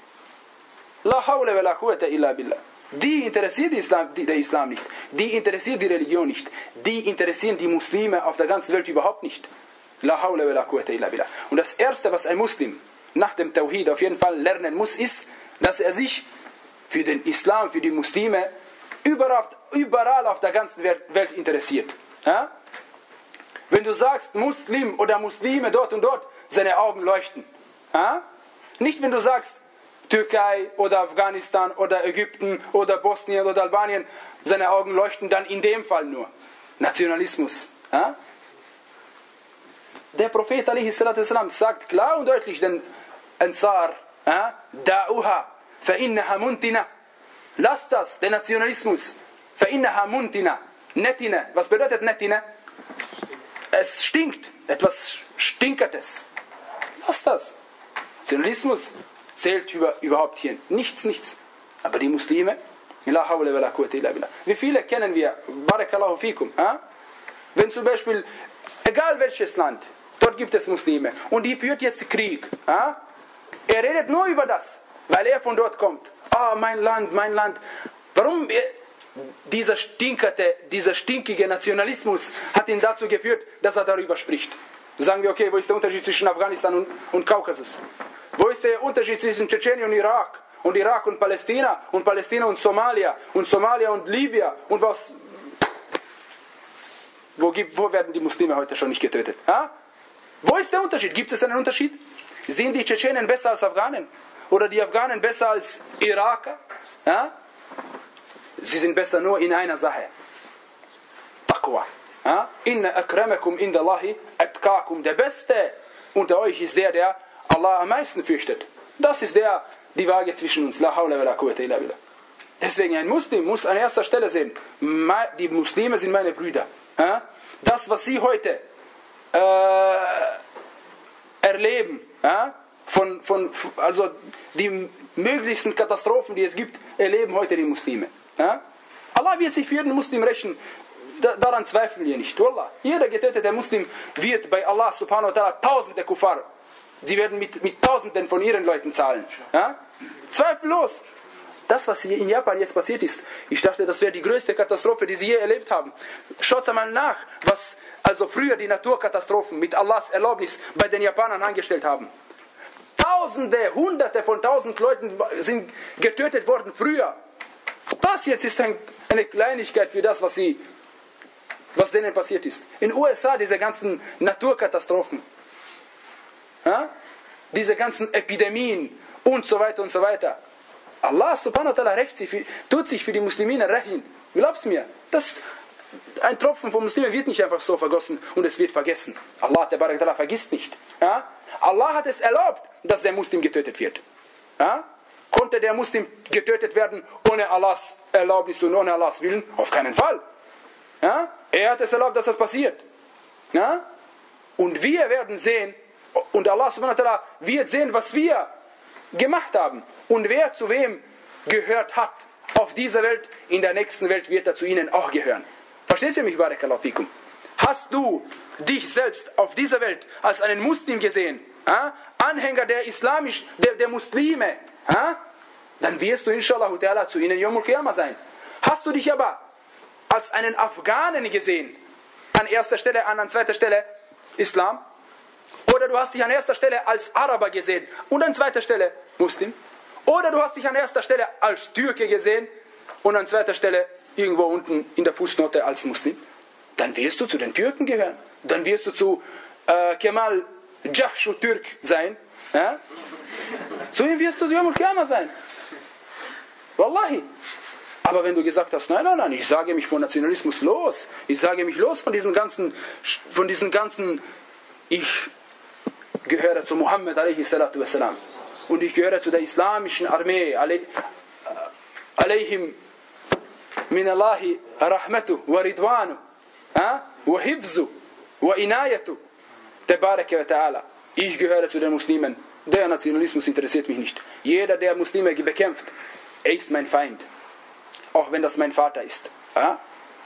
La hawla wa la quwwata illa billah. Die interessiert die Islam, die, der Islam nicht. Die interessiert die Religion nicht. Die interessieren die Muslime auf der ganzen Welt überhaupt nicht. La hawla wa la quwwata illa billah. Und das Erste, was ein Muslim nach dem Tawhid auf jeden Fall lernen muss, ist, dass er sich für den Islam, für die Muslime überall, überall auf der ganzen Welt interessiert. Ja? Wenn du sagst Muslim oder Muslime dort und dort, seine Augen leuchten. Ja? Nicht wenn du sagst Türkei oder Afghanistan oder Ägypten oder Bosnien oder Albanien, seine Augen leuchten dann in dem Fall nur. Nationalismus. Ja? Der Prophet ﷺ sagt klar und deutlich den Ansar, ja? Da'uha fa innaha muntina. Lass das, der Nationalismus. Fa innaha muntina. Netina. Was bedeutet Netina? Es stinkt. Etwas Stinkertes. Lass das. Nationalismus zählt über, überhaupt hier nichts, nichts. Aber die Muslime, la hawla wa la quwwata illa billah. Wie viele kennen wir? Barakallahu fikum. Ha? Wenn zum Beispiel, egal welches Land, dort gibt es Muslime und die führt jetzt Krieg. Ha? Er redet nur über das, weil er von dort kommt. Ah, oh, mein Land, mein Land. Warum? Dieser stinkerte, dieser stinkige Nationalismus hat ihn dazu geführt, dass er darüber spricht. Sagen wir, okay, wo ist der Unterschied zwischen Afghanistan und, und Kaukasus? Wo ist der Unterschied zwischen Tschetschenien und Irak? Und Irak und Palästina? Und Palästina und Somalia? Und Somalia und Libyen? Und was? Wo, gibt, wo werden die Muslime heute schon nicht getötet? Ha? Wo ist der Unterschied? Gibt es einen Unterschied? Sind die Tschetschenen besser als Afghanen? Oder die Afghanen besser als Iraker? Ha? Sie sind besser nur in einer Sache. Taqwa. Inna akramakum indallahi atqakum. Der Beste unter euch ist der, der Allah am meisten fürchtet. Das ist der, die Waage zwischen uns. La hawla wa la quwwata illa billah. Deswegen ein Muslim muss an erster Stelle sehen, die Muslime sind meine Brüder. Das, was sie heute äh, erleben, von, von, also die möglichsten Katastrophen, die es gibt, erleben heute die Muslime. Ja? Allah wird sich für jeden Muslim rächen. Da, daran zweifeln wir nicht. Wallah. Jeder getötete Muslim wird bei Allah subhanahu wa ta'ala tausende Kuffar. Sie werden mit, mit tausenden von ihren Leuten zahlen. Ja? Zweifellos. Das, was hier in Japan jetzt passiert ist, ich dachte, das wäre die größte Katastrophe, die sie je erlebt haben. Schaut einmal nach, was also früher die Naturkatastrophen mit Allahs Erlaubnis bei den Japanern angestellt haben. Tausende, Hunderte von tausend Leuten sind getötet worden früher. Das jetzt ist ein, eine Kleinigkeit für das, was, sie, was denen passiert ist. In den U S A diese ganzen Naturkatastrophen, ja? Diese ganzen Epidemien und so weiter und so weiter. Allah subhanahu wa ta'ala rächt sich für, tut sich für die Musliminen rächen. Glaub's mir. Das, Ein Tropfen vom Muslim wird nicht einfach so vergossen und es wird vergessen. Allah der Barak Ta'ala vergisst nicht. Ja? Allah hat es erlaubt, dass der Muslim getötet wird. Ja? Konnte der Muslim getötet werden ohne Allahs Erlaubnis und ohne Allahs Willen? Auf keinen Fall. Ja? Er hat es erlaubt, dass das passiert. Ja? Und wir werden sehen, und Allah subhanahu wa ta'ala wird sehen, was wir gemacht haben. Und wer zu wem gehört hat auf dieser Welt, in der nächsten Welt wird er zu ihnen auch gehören. Versteht ihr mich, Barakallahu fikum? Hast du dich selbst auf dieser Welt als einen Muslim gesehen, äh? Anhänger der islamisch, der, der Muslime, äh? Dann wirst du inshallah ta'ala zu ihnen Yawmul Qiyamah sein. Hast du dich aber als einen Afghanen gesehen, an erster Stelle, an, an zweiter Stelle Islam, oder du hast dich an erster Stelle als Araber gesehen und an zweiter Stelle Muslim, oder du hast dich an erster Stelle als Türke gesehen und an zweiter Stelle irgendwo unten in der Fußnote als Muslim, dann wirst du zu den Türken gehören. Dann wirst du zu äh, Kemal Jahshu Türk sein. Ja? Zu ihm wirst du Yawmul Qiyamah sein. Wallahi. Aber wenn du gesagt hast, nein, nein, nein, ich sage mich von Nationalismus los, ich sage mich los von diesen ganzen, von diesen ganzen, ich gehöre zu Muhammad alaihi salatu wassalam und ich gehöre zu der islamischen Armee, alaihim min Allahi rahmatu wa ridwanu wa hifzu wa inayatu tabaraka wa ta'ala. Ich gehöre zu den Muslimen. Der Nationalismus interessiert mich nicht. Jeder, der Muslime bekämpft, er ist mein Feind. Auch wenn das mein Vater ist. Ja?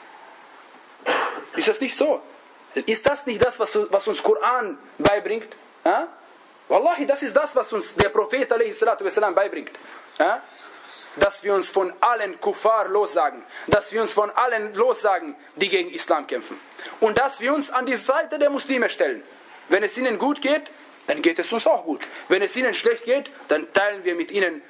Ist das nicht so? Ist das nicht das, was, was uns Koran beibringt? Ja? Wallahi, das ist das, was uns der Prophet ﷺ beibringt. Ja? Dass wir uns von allen Kuffar lossagen. Dass wir uns von allen lossagen, die gegen Islam kämpfen. Und dass wir uns an die Seite der Muslime stellen. Wenn es ihnen gut geht, dann geht es uns auch gut. Wenn es ihnen schlecht geht, dann teilen wir mit ihnen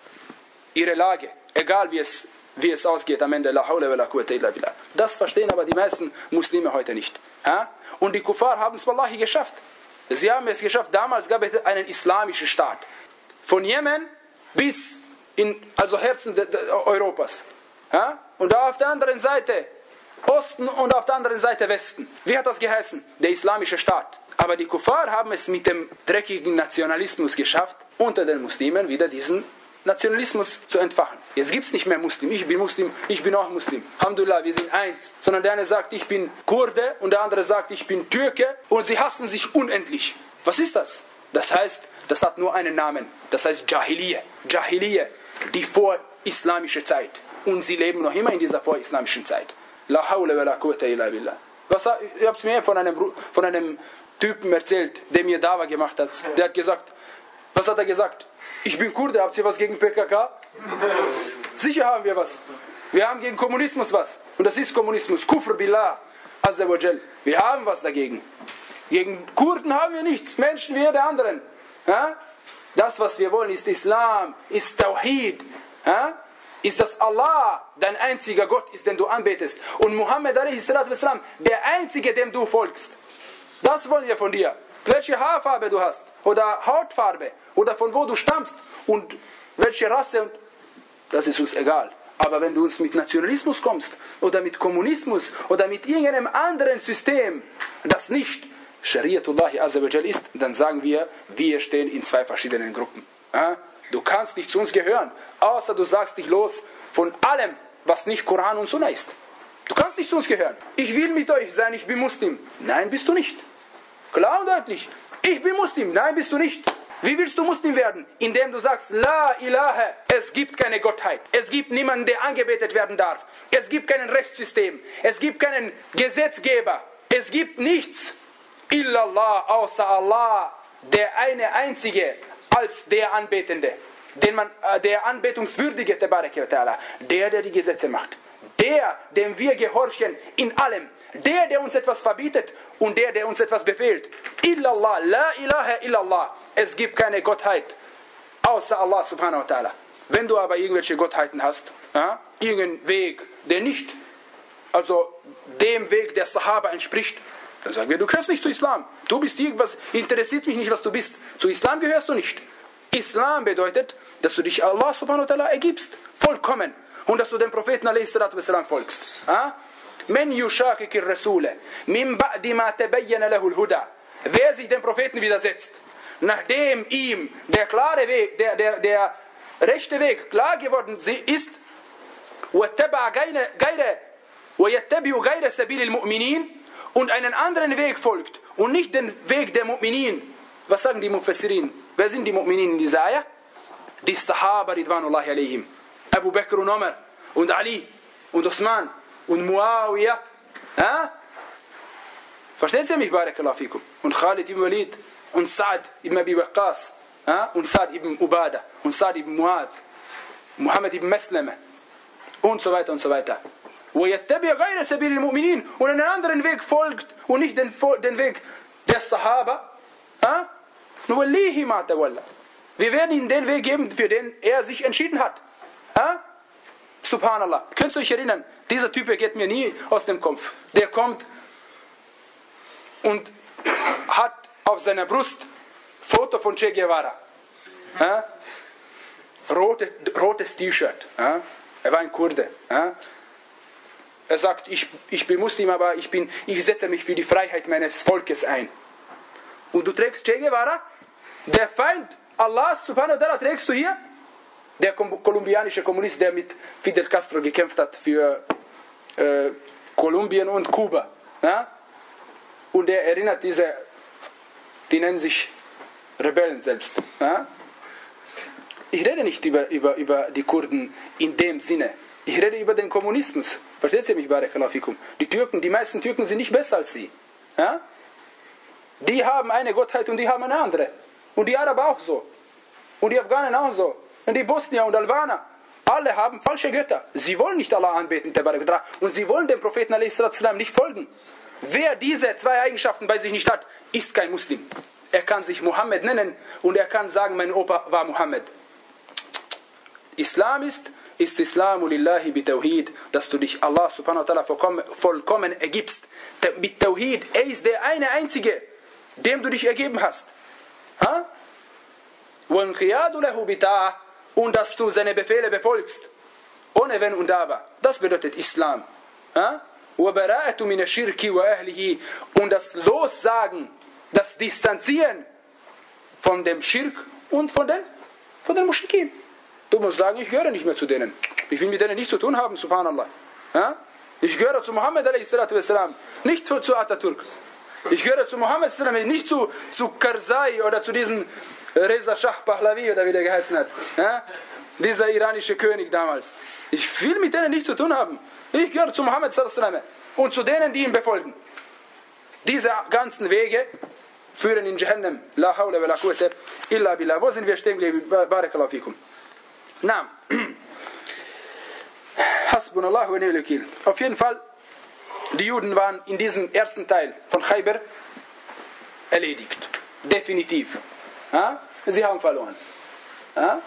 ihre Lage. Egal wie es wie es ausgeht am Ende. La hawla wa la quwwata illa billah. Das verstehen aber die meisten Muslime heute nicht. Ja? Und die Kuffar haben es wallahi geschafft. Sie haben es geschafft. Damals gab es einen islamischen Staat. Von Jemen bis in also Herzen de, de, Europas. Ja? Und da auf der anderen Seite Osten und auf der anderen Seite Westen. Wie hat das geheißen? Der islamische Staat. Aber die Kuffar haben es mit dem dreckigen Nationalismus geschafft, unter den Muslimen wieder diesen Nationalismus zu entfachen. Jetzt gibt es nicht mehr Muslim. Ich bin Muslim, ich bin auch Muslim. Alhamdulillah, wir sind eins. Sondern der eine sagt, ich bin Kurde und der andere sagt, ich bin Türke und sie hassen sich unendlich. Was ist das? Das heißt, das hat nur einen Namen. Das heißt Jahiliyyah. Jahiliyyah, die vorislamische Zeit. Und sie leben noch immer in dieser vorislamischen Zeit. La hawla wa la quwwata illa billah. Was, ich habe es mir von einem, von einem Typen erzählt, der mir Dawa gemacht hat. Der hat gesagt, was hat er gesagt? Ich bin Kurde, habt ihr was gegen P K K? Sicher haben wir was. Wir haben gegen Kommunismus was. Und das ist Kommunismus. Kufr billah, azza wa jal. Wir haben was dagegen. Gegen Kurden haben wir nichts. Menschen wie jeder anderen. Ja? Das, was wir wollen, ist Islam, ist Tawhid. Ja? Ist, dass Allah dein einziger Gott ist, den du anbetest. Und Muhammad alaihi salatu wassalam, der einzige, dem du folgst. Das wollen wir von dir. Welche Haarfarbe du hast oder Hautfarbe oder von wo du stammst und welche Rasse, das ist uns egal. Aber wenn du uns mit Nationalismus kommst oder mit Kommunismus oder mit irgendeinem anderen System, das nicht Shariatullahi azza wa jal ist, dann sagen wir, wir stehen in zwei verschiedenen Gruppen. Du kannst nicht zu uns gehören, außer du sagst dich los von allem, was nicht Koran und Sunna ist. Du kannst nicht zu uns gehören. Ich will mit euch sein, ich bin Muslim. Nein, bist du nicht. Klar und deutlich. Ich bin Muslim. Nein, bist du nicht. Wie willst du Muslim werden? Indem du sagst, La ilaha, es gibt keine Gottheit. Es gibt niemanden, der angebetet werden darf. Es gibt kein Rechtssystem. Es gibt keinen Gesetzgeber. Es gibt nichts. Illallah, außer Allah, der eine einzige als der Anbetende. Den man, äh, der Anbetungswürdige, der, der die Gesetze macht. Der, dem wir gehorchen in allem. Der, der uns etwas verbietet und der, der uns etwas befehlt. Illallah, la ilaha illallah. Es gibt keine Gottheit außer Allah subhanahu wa ta'ala. Wenn du aber irgendwelche Gottheiten hast, ja, irgendeinen Weg, der nicht also dem Weg der Sahaba entspricht, dann sagen wir, du gehörst nicht zu Islam. Du bist irgendwas, interessiert mich nicht, was du bist. Zu Islam gehörst du nicht. Islam bedeutet, dass du dich Allah subhanahu wa ta'ala ergibst. Vollkommen. Und dass du dem Propheten alaihi salatu wassalam folgst. Ja? Men yushakikir rasule min ba'di ma tabayyana lahu al-huda. Wer sich dem Propheten widersetzt, nachdem ihm der klare Weg, der, der, der rechte Weg klar geworden ist, وَاتَّبَعَ غَيْرَ وَيَتَّبِعُ غَيْرَ سَبِيلِ الْمُؤْمِنِينَ und einen anderen Weg folgt und nicht den Weg der Mu'minin. Was sagen die Mufassirin? Wer sind die Mu'minin in dieser Ayah? Die Sahaba Ridwanullahi alayhim. Abu Bakr und Umar und Ali und Osman und Muawiyah. Ha? Versteht ihr mich, Barakallahu fikum? Und Khalid ibn Walid und Sa'd ibn Abi Waqqas und Sa'd ibn Ubadah und Sa'd ibn Mu'adh, Muhammad ibn Maslama und so weiter und so weiter. وَيَتَّبِعْ غَيْرَ سَبِيلِ الْمُؤْمِنِينَ und einen anderen Weg folgt und nicht den, den Weg der Sahaba. نُوَلِّيهِ مَا تَوَلَّى Wir werden ihm den Weg geben, für den er sich entschieden hat. Ha? Subhanallah. Könnt ihr euch erinnern, dieser Typ geht mir nie aus dem Kopf. Der kommt und hat auf seiner Brust Foto von Che Guevara. Ha? Rote, rotes T-Shirt. Ha? Er war ein Kurde. Ha? Er sagt, ich, ich bin Muslim, aber ich, bin, ich setze mich für die Freiheit meines Volkes ein. Und du trägst Che Guevara? Der Feind Allahs, subhanahu wa ta'ala, trägst du hier? Der kolumbianische Kommunist, der mit Fidel Castro gekämpft hat für äh, Kolumbien und Kuba. Ja? Und er erinnert diese, die nennen sich Rebellen selbst. Ja? Ich rede nicht über, über, über die Kurden in dem Sinne. Ich rede über den Kommunismus. Versteht ihr mich, Barakallahu fikum? Die Türken, die meisten Türken sind nicht besser als sie. Ja? Die haben eine Gottheit und die haben eine andere. Und die Araber auch so. Und die Afghanen auch so. Und die Bosnier und Albaner. Alle haben falsche Götter. Sie wollen nicht Allah anbeten. Und sie wollen dem Propheten a s. nicht folgen. Wer diese zwei Eigenschaften bei sich nicht hat, ist kein Muslim. Er kann sich Mohammed nennen und er kann sagen, mein Opa war Mohammed. Islam ist, ist Islamu lillahi bitawhid, dass du dich Allah subhanahu wa ta'ala vollkommen, vollkommen ergibst. Mit Tawhid, er ist der eine einzige, dem du dich ergeben hast. Ha? Und dass du seine Befehle befolgst, ohne Wenn und Aber. Das bedeutet Islam. Ha? Und das Lossagen, das Distanzieren von dem Schirk und von den, von den Muschrikin. Du musst sagen, ich gehöre nicht mehr zu denen. Ich will mit denen nichts zu tun haben, subhanallah. Ja? Ich gehöre zu Muhammad a s, nicht zu, zu Atatürk. Ich gehöre zu Muhammad, nicht zu, zu Karzai oder zu diesem Reza Shah Pahlavi oder wie der geheißen hat. Ja? Dieser iranische König damals. Ich will mit denen nichts zu tun haben. Ich gehöre zu Muhammad und zu denen, die ihn befolgen. Diese ganzen Wege führen in Jahannam. La hawla wa la quwwata illa billah. Wo sind wir stehen geblieben? Barakallahu fikum. Na. Hasbunallahu wa ni'mal wakil. Auf jeden Fall, die Juden waren in diesem ersten Teil von Khaybar erledigt. Definitiv. Ja? Sie haben verloren. Ja?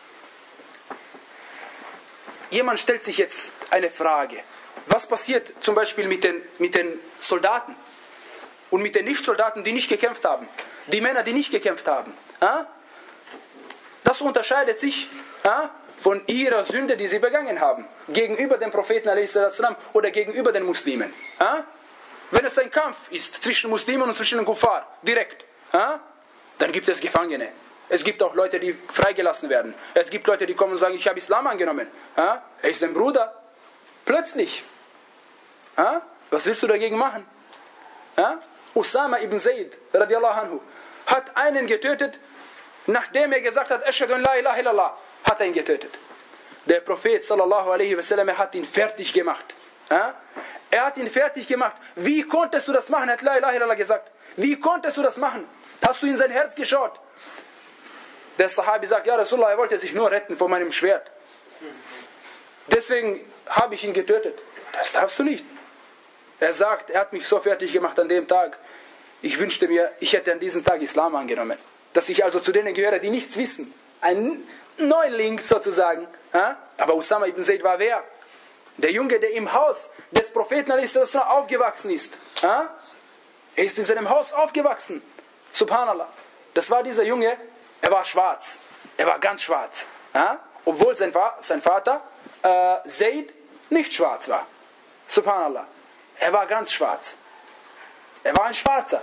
Jemand stellt sich jetzt eine Frage. Was passiert zum Beispiel mit den, mit den Soldaten und mit den Nicht-Soldaten, die nicht gekämpft haben? Die Männer, die nicht gekämpft haben. Ja? Das unterscheidet sich ja, von ihrer Sünde, die sie begangen haben. Gegenüber dem Propheten a s oder gegenüber den Muslimen. Ja? Wenn es ein Kampf ist zwischen Muslimen und zwischen den Kuffar, direkt, ja, dann gibt es Gefangene. Es gibt auch Leute, die freigelassen werden. Es gibt Leute, die kommen und sagen, ich habe Islam angenommen. Ja? Er ist ein Bruder. Plötzlich. Ja? Was willst du dagegen machen? Ja? Usama ibn Zayd radiallahu anhu hat einen getötet, nachdem er gesagt hat, Ashhadu an la ilaha illallah, hat er ihn getötet. Der Prophet sallallahu alaihi wasallam hat ihn fertig gemacht. Ja? Er hat ihn fertig gemacht. Wie konntest du das machen? Er hat la ilaha illallah gesagt. Wie konntest du das machen? Hast du in sein Herz geschaut? Der Sahabi sagt, ja Rasulullah, er wollte sich nur retten von meinem Schwert. Deswegen habe ich ihn getötet. Das darfst du nicht. Er sagt, er hat mich so fertig gemacht an dem Tag. Ich wünschte mir, ich hätte an diesem Tag Islam angenommen. Dass ich also zu denen gehöre, die nichts wissen. Ein Neuling sozusagen. Aber Usama ibn Zayd war wer? Der Junge, der im Haus des Propheten aufgewachsen ist. Er ist in seinem Haus aufgewachsen. Subhanallah. Das war dieser Junge, er war schwarz. Er war ganz schwarz. Obwohl sein, sein Vater äh, Zayd nicht schwarz war. Subhanallah. Er war ganz schwarz. Er war ein Schwarzer.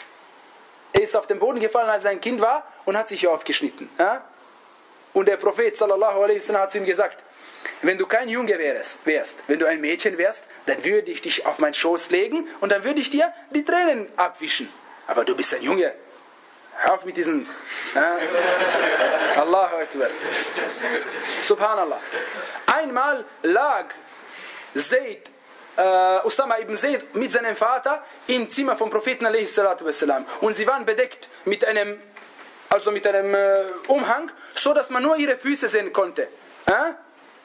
Er ist auf den Boden gefallen, als er ein Kind war und hat sich hier aufgeschnitten. Ja? Und der Prophet sallallahu alaihi wasallam hat zu ihm gesagt, wenn du kein Junge wärst, wärst, wenn du ein Mädchen wärst, dann würde ich dich auf meinen Schoß legen und dann würde ich dir die Tränen abwischen. Aber du bist ein Junge. Hör auf mit diesen... Ja? Allahu Akbar. Subhanallah. Einmal lag Zayd, uh, Usama ibn Zayd mit seinem Vater im Zimmer vom Propheten alaihi salatu wassalam. Und sie waren bedeckt mit einem, also mit einem uh, Umhang, so dass man nur ihre Füße sehen konnte. Ja?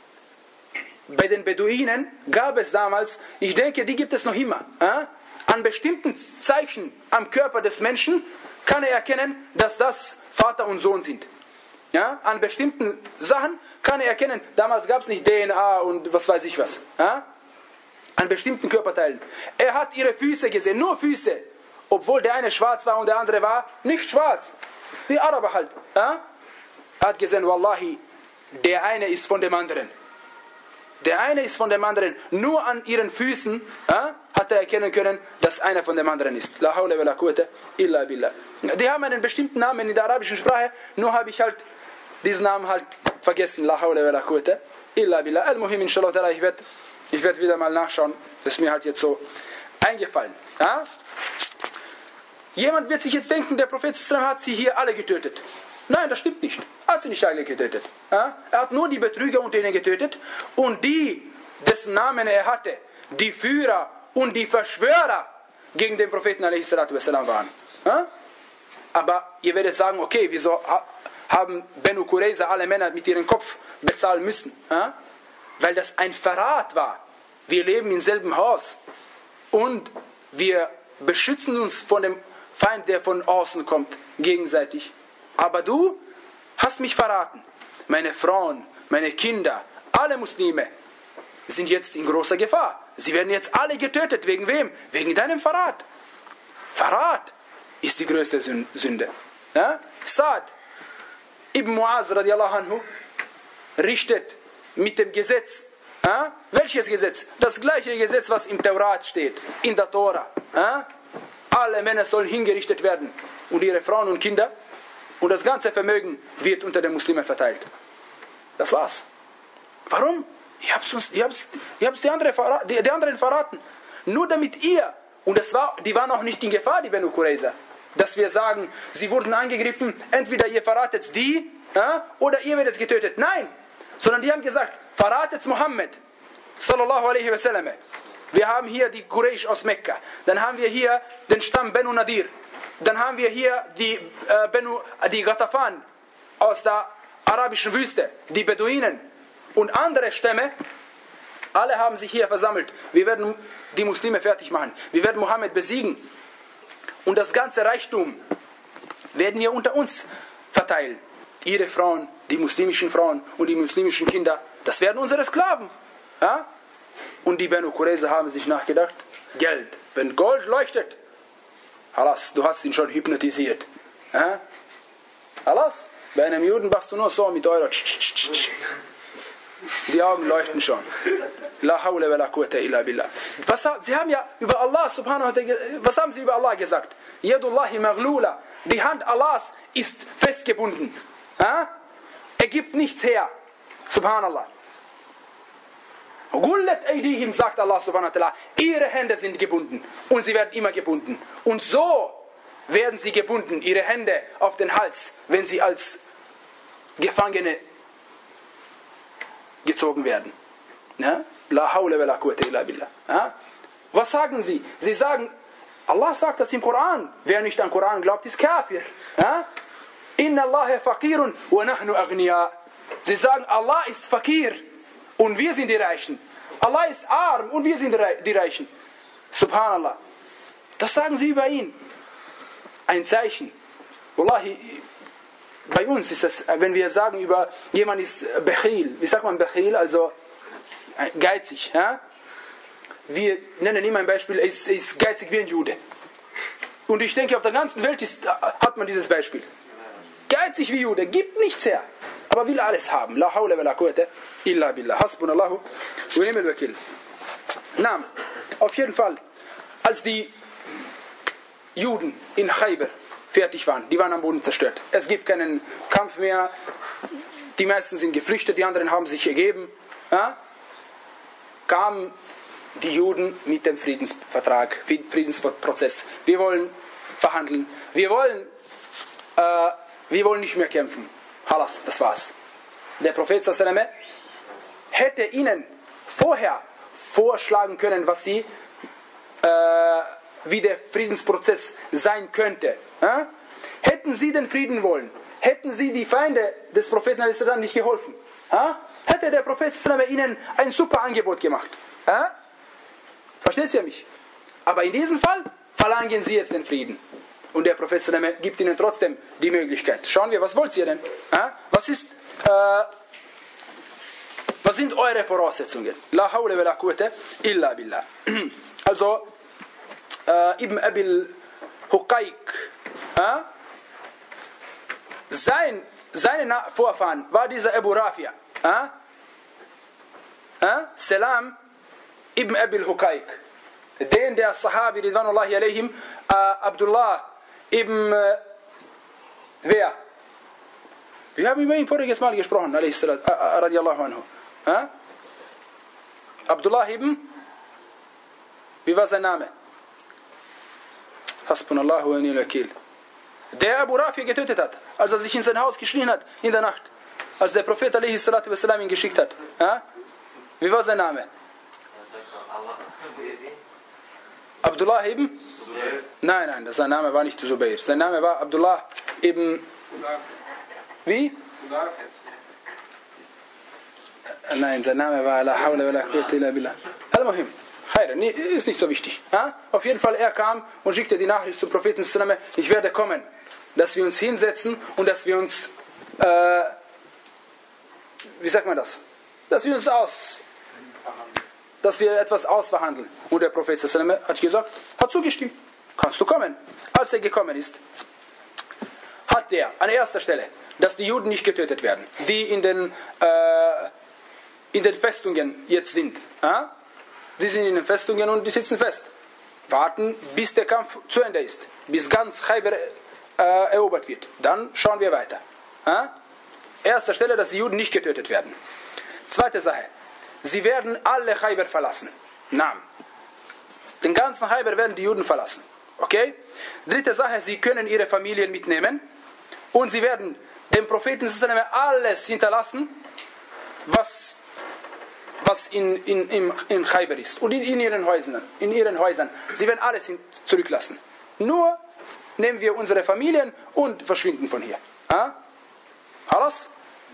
Bei den Beduinen gab es damals, ich denke, die gibt es noch immer, ja? An bestimmten Zeichen am Körper des Menschen kann er erkennen, dass das Vater und Sohn sind. Ja? An bestimmten Sachen kann er erkennen, damals gab es nicht D N A und was weiß ich was. Ja? An bestimmten Körperteilen. Er hat ihre Füße gesehen, nur Füße. Obwohl der eine schwarz war und der andere war nicht schwarz. Wie Araber halt. Ja? Er hat gesehen, Wallahi, der eine ist von dem anderen. Der eine ist von dem anderen. Nur an ihren Füßen ja, hat er erkennen können, dass einer von dem anderen ist. La hawla wa la quwwata illa billah. Die haben einen bestimmten Namen in der arabischen Sprache, nur habe ich halt diesen Namen halt vergessen. La hawla wa la quwwata illa billah. Al-Muhim, inshallah, ich werde ich werd wieder mal nachschauen. Das ist mir halt jetzt so eingefallen. Ja? Jemand wird sich jetzt denken, der Prophet hat sie hier alle getötet. Nein, das stimmt nicht. Er hat sie nicht alle getötet. Ja? Er hat nur die Betrüger unter ihnen getötet und die, dessen Namen er hatte, die Führer und die Verschwörer gegen den Propheten alaihi salatu wassalam waren. Ja? Aber ihr werdet sagen, okay, wieso haben Banu Qurayza alle Männer mit ihrem Kopf bezahlen müssen? Ja? Weil das ein Verrat war. Wir leben im selben Haus und wir beschützen uns von dem Feind, der von außen kommt, gegenseitig. Aber du hast mich verraten. Meine Frauen, meine Kinder, alle Muslime sind jetzt in großer Gefahr. Sie werden jetzt alle getötet. Wegen wem? Wegen deinem Verrat. Verrat ist die größte Sünde. Ja? Sa'd ibn Mu'az radiallahu anhu richtet mit dem Gesetz. Ja? Welches Gesetz? Das gleiche Gesetz, was im Taurat steht, in der Tora. Ja? Alle Männer sollen hingerichtet werden und ihre Frauen und Kinder. Und das ganze Vermögen wird unter den Muslimen verteilt. Das war's. Warum? Ihr habt uns, ihr habt, ihr habt die, andere verraten, die, die anderen verraten. Nur damit ihr, und das war, die waren auch nicht in Gefahr, die Banu Qurayza, dass wir sagen, sie wurden angegriffen, entweder ihr verratet die, ja, oder ihr werdet getötet. Nein, sondern die haben gesagt, verratet Muhammad, sallallahu alaihi wasallam. Wir haben hier die Quraysh aus Mekka, dann haben wir hier den Stamm Banu Nadir, dann haben wir hier die, äh, Benu, die Ghatafan aus der arabischen Wüste, die Beduinen und andere Stämme. Alle haben sich hier versammelt. Wir werden die Muslime fertig machen. Wir werden Mohammed besiegen. Und das ganze Reichtum werden wir unter uns verteilen. Ihre Frauen, die muslimischen Frauen und die muslimischen Kinder, das werden unsere Sklaven. Ja? Und die Banu Qurayza haben sich nachgedacht, Geld, wenn Gold leuchtet, Halas, du hast ihn schon hypnotisiert. Ja? Halas, bei einem Juden machst du nur so mit eurer die Augen leuchten schon. La hawla wa la quwwata illa billah. Was, sie haben ja über Allah subhanahu wa ta'ala, was haben sie über Allah gesagt? Yadullahi maghlula. Die Hand Allahs ist festgebunden. Ja? Er gibt nichts her. Subhanallah. Gullat aydihim, sagt Allah subhanahu wa ta'ala, ihre Hände sind gebunden und sie werden immer gebunden. Und so werden sie gebunden, ihre Hände auf den Hals, wenn sie als Gefangene gezogen werden. Ja? La hawla wa la quwwata illa billah. Ja? Was sagen sie? Sie sagen, Allah sagt das im Koran. Wer nicht an den Koran glaubt, ist Kafir. Ja? Inna Allaha faqirun wa nahnu aghniya. Sie sagen, Allah ist Fakir und wir sind die Reichen. Allah ist arm und wir sind die Reichen. Subhanallah. Das sagen sie über ihn. Ein Zeichen. Wallahi, bei uns ist das, wenn wir sagen über jemand ist Bechil, wie sagt man Bechil, also geizig. Ja? Wir nennen immer ein Beispiel, er ist, er ist geizig wie ein Jude. Und ich denke, auf der ganzen Welt ist, hat man dieses Beispiel. Geizig wie Jude, gibt nichts her, aber will alles haben. La hawla wa la quwwata illa billah. Hasbunallahu wa ni'mal wakil. Naam. Auf jeden Fall, als die Juden in Khaybar fertig waren, die waren am Boden zerstört. Es gibt keinen Kampf mehr. Die meisten sind geflüchtet, die anderen haben sich ergeben. Ja? Kamen die Juden mit dem Friedensvertrag, Friedensprozess. Wir wollen verhandeln. Wir wollen, äh, wir wollen nicht mehr kämpfen. Halas, das war's. Der Prophet sallallahu alaihi wasallam hätte ihnen vorher vorschlagen können, was sie, äh, wie der Friedensprozess sein könnte. Ja? Hätten sie den Frieden wollen, hätten sie die Feinde des Propheten nicht geholfen, ja? Hätte der Prophet ihnen ein super Angebot gemacht. Ja? Versteht ihr mich? Aber in diesem Fall verlangen sie jetzt den Frieden. Und der Prophet gibt ihnen trotzdem die Möglichkeit. Schauen wir, was wollt ihr denn? Ja? Was ist, äh, was sind eure Voraussetzungen? La hawla wa la quwwata illa billah. Also, äh, Ibn Abil Huqayq, äh, sein, seine Vorfahren war dieser Abu Rafi', äh, äh, Salam Ibn Abil Huqayq, den der Sahabi Ridwanullahi alayhim, äh, Abdullah Ibn, äh, wer? Wir haben über ihn voriges Mal gesprochen, äh, radiallahu anhu. Äh? Abdullah Ibn, wie war sein Name? Hasbunallahu wa ni'mal wakil. Der Abu Rafi getötet hat, als er sich in sein Haus geschrien hat in der Nacht, als der Prophet alaihi salatu wassalam ihn geschickt hat. Ja? Wie war sein Name? Abdullah ibn? Zubair. Nein, nein, sein Name war nicht Zubair. Sein Name war Abdullah ibn... Wie? Nein, sein Name war La hawla wa la quwwata illa billah. Al-Muhim. Ist nicht so wichtig. Ja? Auf jeden Fall, er kam und schickte die Nachricht zum Propheten, ich werde kommen, dass wir uns hinsetzen und dass wir uns, äh, wie sagt man das? Dass wir uns aus, dass wir etwas ausverhandeln. Und der Prophet hat gesagt, hat zugestimmt, kannst du kommen. Als er gekommen ist, hat er an erster Stelle, dass die Juden nicht getötet werden, die in den, äh, in den Festungen jetzt sind. Ja? Die sind in den Festungen und die sitzen fest. Warten, bis der Kampf zu Ende ist. Bis ganz Khaybar äh, erobert wird. Dann schauen wir weiter. Ja? Erster Stelle, dass die Juden nicht getötet werden. Zweite Sache. Sie werden alle Khaybar verlassen. Naam. Den ganzen Khaybar werden die Juden verlassen. Okay? Dritte Sache. Sie können ihre Familien mitnehmen. Und sie werden dem Propheten alles hinterlassen, was... was in, in, in, in Khaybar ist und in, in, ihren Häusern, in ihren Häusern. Sie werden alles zurücklassen. Nur nehmen wir unsere Familien und verschwinden von hier. Ah? Alles?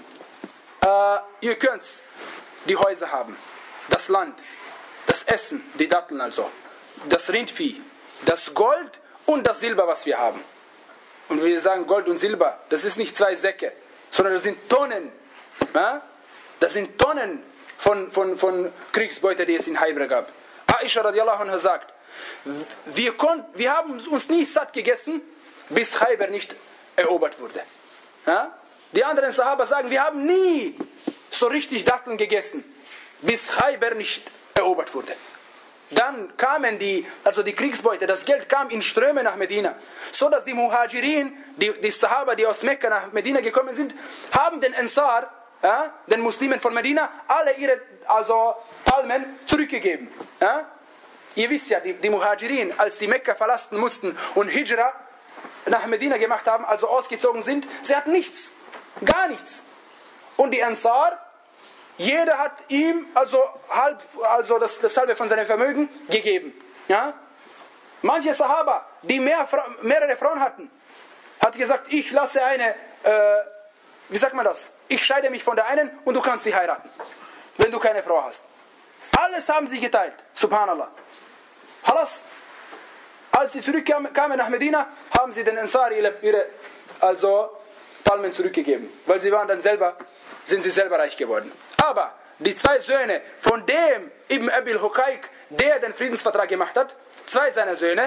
Äh, ihr könnt die Häuser haben, das Land, das Essen, die Datteln also, das Rindvieh, das Gold und das Silber, was wir haben. Und wir sagen Gold und Silber, das ist nicht zwei Säcke, sondern das sind Tonnen. Ah? Das sind Tonnen Von, von, von Kriegsbeute, die es in Khaybar gab. Aisha radiallahu anha sagt, wir, kon, wir haben uns nie satt gegessen, bis Khaybar nicht erobert wurde. Ja? Die anderen Sahaba sagen, wir haben nie so richtig Datteln gegessen, bis Khaybar nicht erobert wurde. Dann kamen die, also die Kriegsbeute, das Geld kam in Ströme nach Medina, so dass die Muhajirin, die, die Sahaba, die aus Mekka nach Medina gekommen sind, haben den Ansar, ja, den Muslimen von Medina, alle ihre also Palmen zurückgegeben. Ja? Ihr wisst ja, die, die Muhajirin, als sie Mekka verlassen mussten und Hijra nach Medina gemacht haben, also ausgezogen sind, sie hatten nichts, gar nichts. Und die Ansar, jeder hat ihm also halb, also das, das halbe von seinem Vermögen gegeben. Ja? Manche Sahaba, die mehr, mehrere Frauen hatten, hat gesagt, ich lasse eine, äh, wie sagt man das? Ich scheide mich von der einen und du kannst sie heiraten, wenn du keine Frau hast. Alles haben sie geteilt, subhanallah. Halas. Als sie zurückkamen nach Medina, haben sie den Ansari ihre, ihre also Palmen zurückgegeben, weil sie waren dann selber, sind sie selber reich geworden. Aber die zwei Söhne von dem Ibn Abil Huqayq, der den Friedensvertrag gemacht hat, zwei seiner Söhne,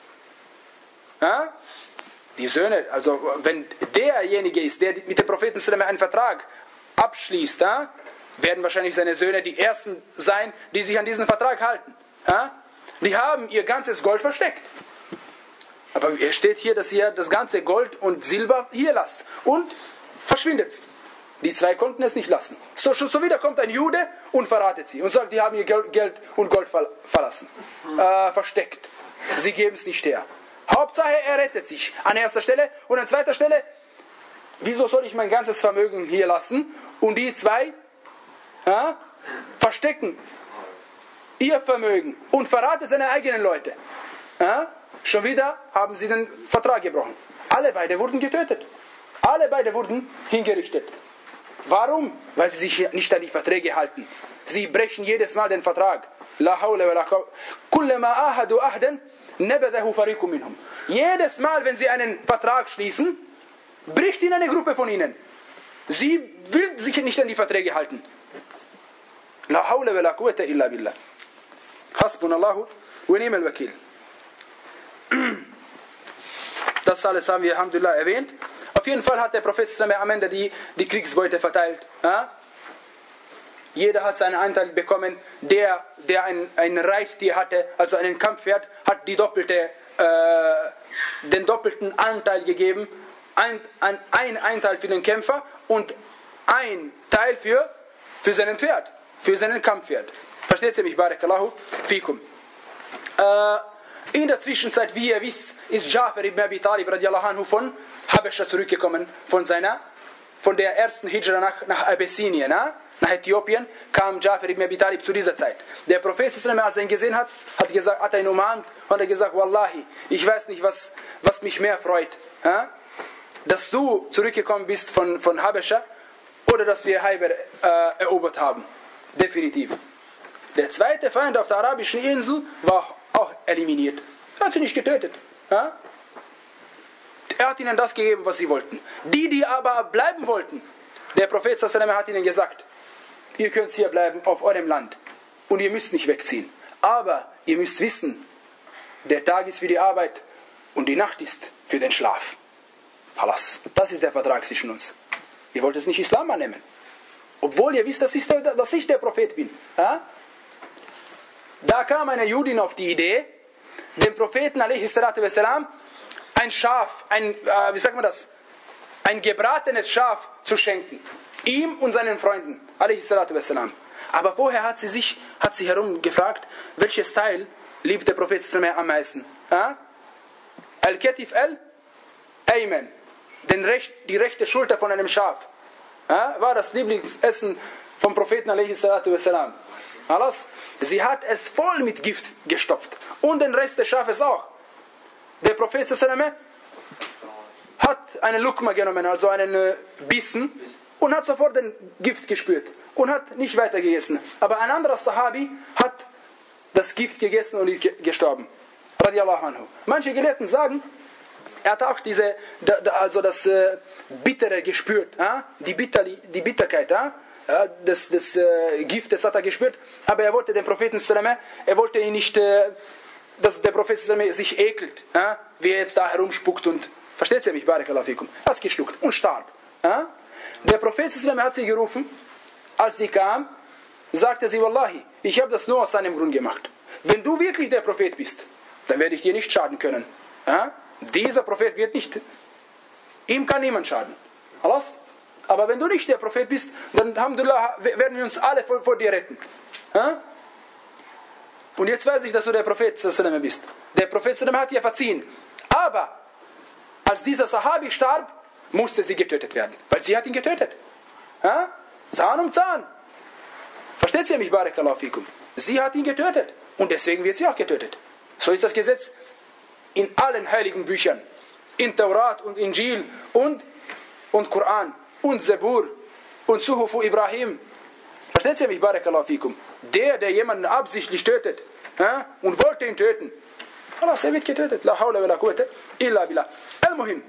ja, die Söhne, also wenn derjenige ist, der mit dem Propheten einen Vertrag abschließt, ja, werden wahrscheinlich seine Söhne die ersten sein, die sich an diesen Vertrag halten. Ja? Die haben ihr ganzes Gold versteckt. Aber es steht hier, dass ihr das ganze Gold und Silber hier lasst. Und verschwindet. Die zwei konnten es nicht lassen. So, so wieder kommt ein Jude und verratet sie. Und sagt, die haben ihr Geld und Gold verlassen. Äh, versteckt. Sie geben es nicht her. Hauptsache, er rettet sich. An erster Stelle. Und an zweiter Stelle, wieso soll ich mein ganzes Vermögen hier lassen? Und die zwei ja, verstecken ihr Vermögen und verraten seine eigenen Leute. Ja? Schon wieder haben sie den Vertrag gebrochen. Alle beide wurden getötet. Alle beide wurden hingerichtet. Warum? Weil sie sich nicht an die Verträge halten. Sie brechen jedes Mal den Vertrag. La hawla wa la quwwata. Kullama ahadu ahdan nabadahu fariqun minhum. Jedes Mal, wenn sie einen Vertrag schließen, bricht ihn eine Gruppe von ihnen. Sie will sich nicht an die Verträge halten. La hawla wa la quwwata illa billah. Hasbunallahu wa ni'mal wakil. Das alles haben wir, alhamdulillah, erwähnt. Auf jeden Fall hat der Prophet am Ende die, die Kriegsbeute verteilt. Ja? Jeder hat seinen Anteil bekommen. Der, der ein, ein Reittier hatte, also einen Kampfpferd, hat die doppelte, äh, den doppelten Anteil gegeben. Ein, ein, ein Anteil für den Kämpfer und ein Teil für, für seinen Pferd, für seinen Kampfpferd. Versteht ihr mich? Barakallahu fikum. Äh, In der Zwischenzeit, wie ihr wisst, ist Ja'far ibn Abi Talib radiallahu anhu von Habesha zurückgekommen, von seiner, von der ersten Hijra nach, nach Abessinien, na? Nach Äthiopien, kam Ja'far ibn Abi Talib zu dieser Zeit. Der Prophet, als er ihn gesehen hat, hat, gesagt, hat er ihn umarmt und hat gesagt, Wallahi, ich weiß nicht, was, was mich mehr freut, ja? Dass du zurückgekommen bist von, von Habesha oder dass wir Haiber äh, erobert haben. Definitiv. Der zweite Feind auf der arabischen Insel war auch eliminiert. Er hat sie nicht getötet. Ja? Er hat ihnen das gegeben, was sie wollten. Die, die aber bleiben wollten, der Prophet hat ihnen gesagt, ihr könnt hier bleiben auf eurem Land und ihr müsst nicht wegziehen. Aber ihr müsst wissen, der Tag ist für die Arbeit und die Nacht ist für den Schlaf. Halas. Das ist der Vertrag zwischen uns. Ihr wollt es nicht Islam annehmen. Obwohl ihr wisst, dass ich der, dass ich der Prophet bin. Ja? Da kam eine Judin auf die Idee, dem Propheten a.s. ein Schaf, ein, äh, wie sagt man das, ein gebratenes Schaf zu schenken. Ihm und seinen Freunden a.s. Aber vorher hat sie sich, hat sie herumgefragt, welches Teil liebt der Prophet am meisten? Ja? Al-Katif al-Ayman, den Recht, die rechte Schulter von einem Schaf, ja? War das Lieblingsessen vom Propheten a.s. Alles. Sie hat es voll mit Gift gestopft. Und den Rest des Schafes auch. Der Prophet hat einen Lukma genommen, also einen äh, Bissen, und hat sofort den Gift gespürt. Und hat nicht weiter gegessen. Aber ein anderer Sahabi hat das Gift gegessen und ist ge- gestorben. Radiallahu anhu. Manche Gelehrten sagen, er hat auch diese, da, da, also das äh, Bittere gespürt. Äh? Die, Bitter, die Bitterkeit. Äh? Das, das äh, Gift, das hat er gespürt, aber er wollte den Propheten, er wollte ihn nicht, äh, dass der Prophet sich ekelt, äh, wie er jetzt da herumspuckt und, versteht ihr mich, Barakallahu fikum, er hat es geschluckt und starb. Äh. Der Prophet hat sie gerufen, als sie kam, sagte sie, Wallahi, ich habe das nur aus seinem Grund gemacht. Wenn du wirklich der Prophet bist, dann werde ich dir nicht schaden können. Äh. Dieser Prophet wird nicht, ihm kann niemand schaden. Alles? Aber wenn du nicht der Prophet bist, dann Alhamdulillah, werden wir uns alle vor, vor dir retten. Ha? Und jetzt weiß ich, dass du der Prophet bist. Der Prophet hat dir verziehen. Aber als dieser Sahabi starb, musste sie getötet werden. Weil sie hat ihn getötet. Ha? Zahn um Zahn. Versteht ihr mich, Barakallahu fikum? Sie hat ihn getötet. Und deswegen wird sie auch getötet. So ist das Gesetz in allen heiligen Büchern. In Taurat und Injil und, und Koran. Und Zabur und Suhufu Ibrahim. Versteht ihr mich, Barakallahu fikum? Der, der jemanden absichtlich tötet ja, und wollte ihn töten, Allah, er wird getötet. La hawla wa la quwwata illa billah. Al-Muhim.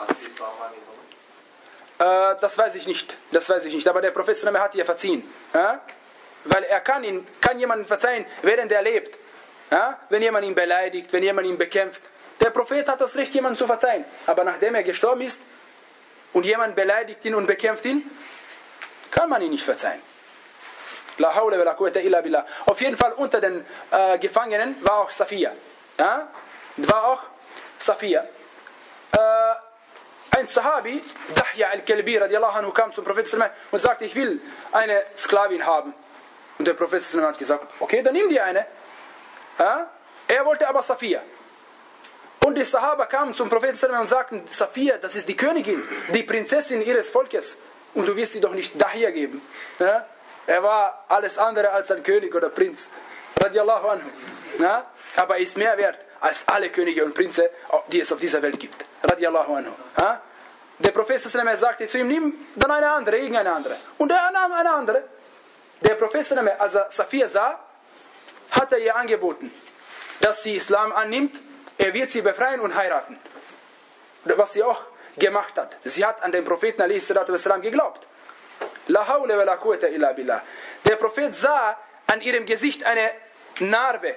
Äh, das weiß ich nicht. Das weiß ich nicht. Aber der Prophet hat ihr verziehen. Ja? Weil er kann, ihn, kann jemanden verzeihen, während er lebt. Ja? Wenn jemand ihn beleidigt, wenn jemand ihn bekämpft. Der Prophet hat das Recht, jemanden zu verzeihen. Aber nachdem er gestorben ist, und jemand beleidigt ihn und bekämpft ihn, kann man ihn nicht verzeihen. La hawla wa la quwwata illa billah. Auf jeden Fall unter den äh, Gefangenen war auch Safia. Ja? War auch Safia. Äh, ein Sahabi, Dahya al-Kalbi radiallahu anhu, kam zum Propheten und sagte, ich will eine Sklavin haben. Und der Prophet hat gesagt, okay, dann nimm dir eine. Ja? Er wollte aber Safia. Und die Sahaba kamen zum Propheten und sagten, Safia, das ist die Königin, die Prinzessin ihres Volkes. Und du wirst sie doch nicht Dahya geben. Ja? Er war alles andere als ein König oder Prinz. Radiallahu anhu. Ja? Aber er ist mehr wert als alle Könige und Prinze, die es auf dieser Welt gibt. Radiallahu anhu. Ja? Der Prophet sagte zu ihm, nimm dann eine andere, irgendeine andere. Und er nahm eine andere. Der Prophet, als er Safia sah, hat er ihr angeboten, dass sie Islam annimmt, er wird sie befreien und heiraten. Was sie auch gemacht hat. Sie hat an den Propheten a s. geglaubt. La hawla wa la quwwata illa billah. Der Prophet sah an ihrem Gesicht eine Narbe.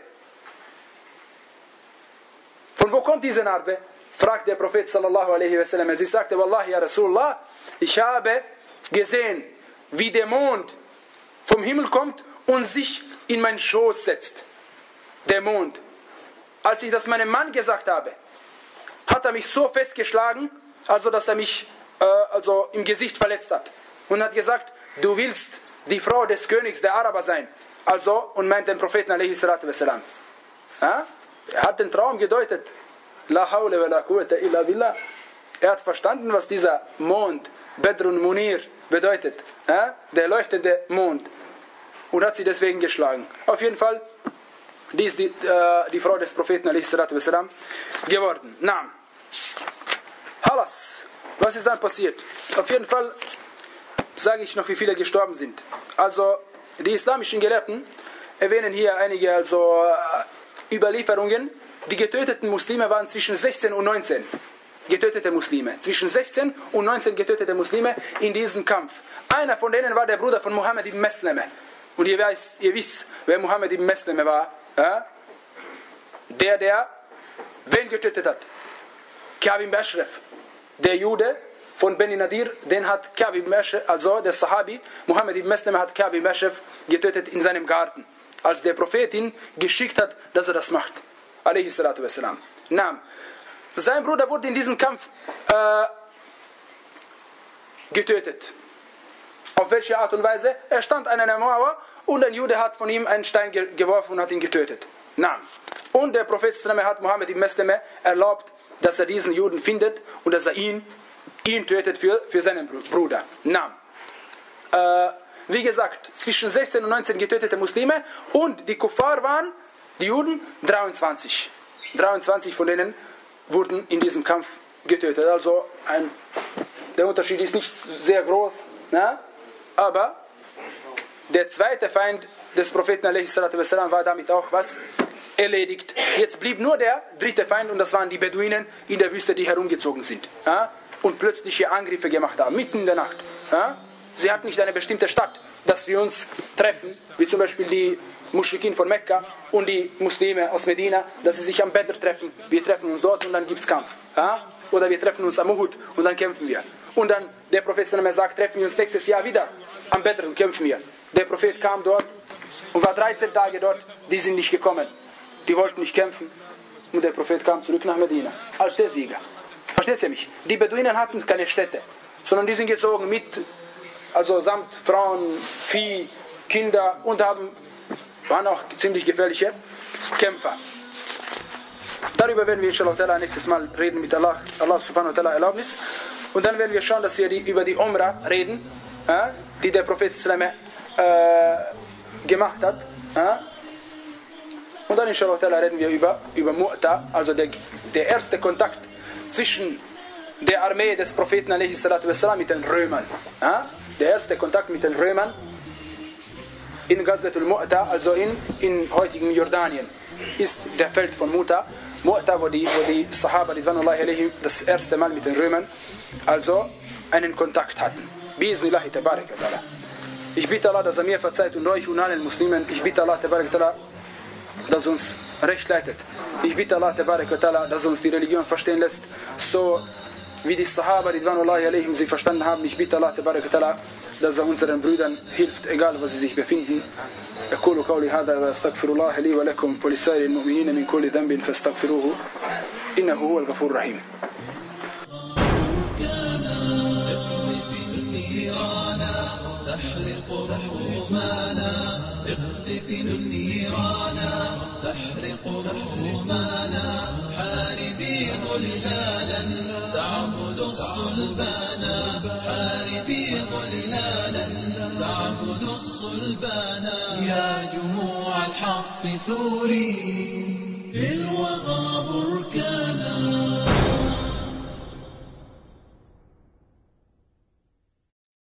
Von wo kommt diese Narbe? Fragt der Prophet sallallahu alaihi wasallam. Sie sagte, Wallahi ya Rasulullah, ich habe gesehen, wie der Mond vom Himmel kommt und sich in meinen Schoß setzt. Der Mond. Als ich das meinem Mann gesagt habe, hat er mich so festgeschlagen, also dass er mich äh, also im Gesicht verletzt hat. Und hat gesagt, du willst die Frau des Königs der Araber sein. Also, und meint den Propheten alaihi salatu wassalam. Ja? Er hat den Traum gedeutet. La hawla wa la quwwata illa billah. Er hat verstanden, was dieser Mond, Bedrun Munir, bedeutet. Ja? Der leuchtende Mond. Und hat sie deswegen geschlagen. Auf jeden Fall, die ist die, äh, die Frau des Propheten alaihi salatu wassalam geworden. Naam. Halas. Was ist dann passiert? Auf jeden Fall sage ich noch, wie viele gestorben sind. Also, die islamischen Gelehrten erwähnen hier einige also äh, Überlieferungen. Die getöteten Muslime waren zwischen sechzehn und neunzehn. Getötete Muslime. Zwischen sechzehn und neunzehn getötete Muslime in diesem Kampf. Einer von denen war der Bruder von Muhammad ibn Maslama. Und ihr, weiß, ihr wisst, wer Muhammad ibn Maslama war. Ja? Der, der wen getötet hat? Ka'b ibn Ashraf. Der Jude von Beni Nadir, den hat Ka'b ibn Ashraf, also der Sahabi, Muhammad ibn Maslama hat Ka'b ibn Ashraf getötet in seinem Garten. Als der Prophet ihn geschickt hat, dass er das macht. Alayhi salatu wassalam. Naam. Sein Bruder wurde in diesem Kampf äh, getötet. Auf welche Art und Weise? Er stand an einer Mauer und ein Jude hat von ihm einen Stein ge geworfen und hat ihn getötet. Naam. Und der Prophet hat Muhammad ibn Maslama erlaubt, dass er diesen Juden findet und dass er ihn, ihn tötet für, für seinen Bruder. Naam. Äh, wie gesagt, zwischen sechzehn und neunzehn getötete Muslime und die Kuffar waren, die Juden, dreiundzwanzig. dreiundzwanzig von denen wurden in diesem Kampf getötet. Also ein, der Unterschied ist nicht sehr groß, ne? Aber der zweite Feind des Propheten alaihi salatu wassalam war damit auch was? Erledigt. Jetzt blieb nur der dritte Feind und das waren die Beduinen in der Wüste, die herumgezogen sind. Ja? Und plötzliche Angriffe gemacht haben, mitten in der Nacht. Ja? Sie hatten nicht eine bestimmte Stadt, dass wir uns treffen, wie zum Beispiel die Muschrikin von Mekka und die Muslime aus Medina, dass sie sich am Badr treffen. Wir treffen uns dort und dann gibt es Kampf. Ja? Oder wir treffen uns am Uhud und dann kämpfen wir. Und dann der Prophet sagt, treffen wir uns nächstes Jahr wieder am Badr und kämpfen wir. Der Prophet kam dort und war dreizehn Tage dort, die sind nicht gekommen. Die wollten nicht kämpfen. Und der Prophet kam zurück nach Medina als der Sieger. Versteht ihr mich? Die Beduinen hatten keine Städte, sondern die sind gezogen mit, also samt Frauen, Vieh, Kinder und haben, waren auch ziemlich gefährliche Kämpfer. Darüber werden wir inshallah nächstes Mal reden mit Allah, Allah subhanahu wa ta'ala Erlaubnis. Und dann werden wir schauen, dass wir die, über die Umrah reden, äh, die der Prophet äh, gemacht hat. Äh. Und dann inshallah reden wir über, über Mu'ta, also der, der erste Kontakt zwischen der Armee des Propheten alaihi salatu wassalam mit den Römern. Ja? Der erste Kontakt mit den Römern in Ghazwatul Mu'ta, also in, in heutigen Jordanien, ist der Feld von Mu'ta. Mu'ta, wo die, wo die Sahaba ridwanullahi alaihim das erste Mal mit den Römern also einen Kontakt hatten. Bi'iznillahi tabarak wa ta'ala. Ich bitte Allah, dass er mir verzeiht und euch und allen Muslimen. Ich bitte Allah tabarak wa ta'ala, dass uns recht leitet. Ich bitte Allah tabarak wa ta'ala, dass uns die Religion verstehen lässt, so wie die Sahaba, Ridwanullahi alaihim, sie verstanden haben. Ich bitte Allah, tabarak wa ta'ala, dass er unseren Brüdern hilft, egal wo sie sich befinden. أقول قولي هذا وأستغفر الله لي ولكم ولسائر المؤمنين من كل ذنب فاستغفروه إنه هو الغفور الرحيم. تحرق رحومانا اقذف النيرانا تحرق رحومانا حاربي ضلالا تعبد الصلبانا حاربي ضلالا تعبد الصلبانا يا جموع الحق ثوري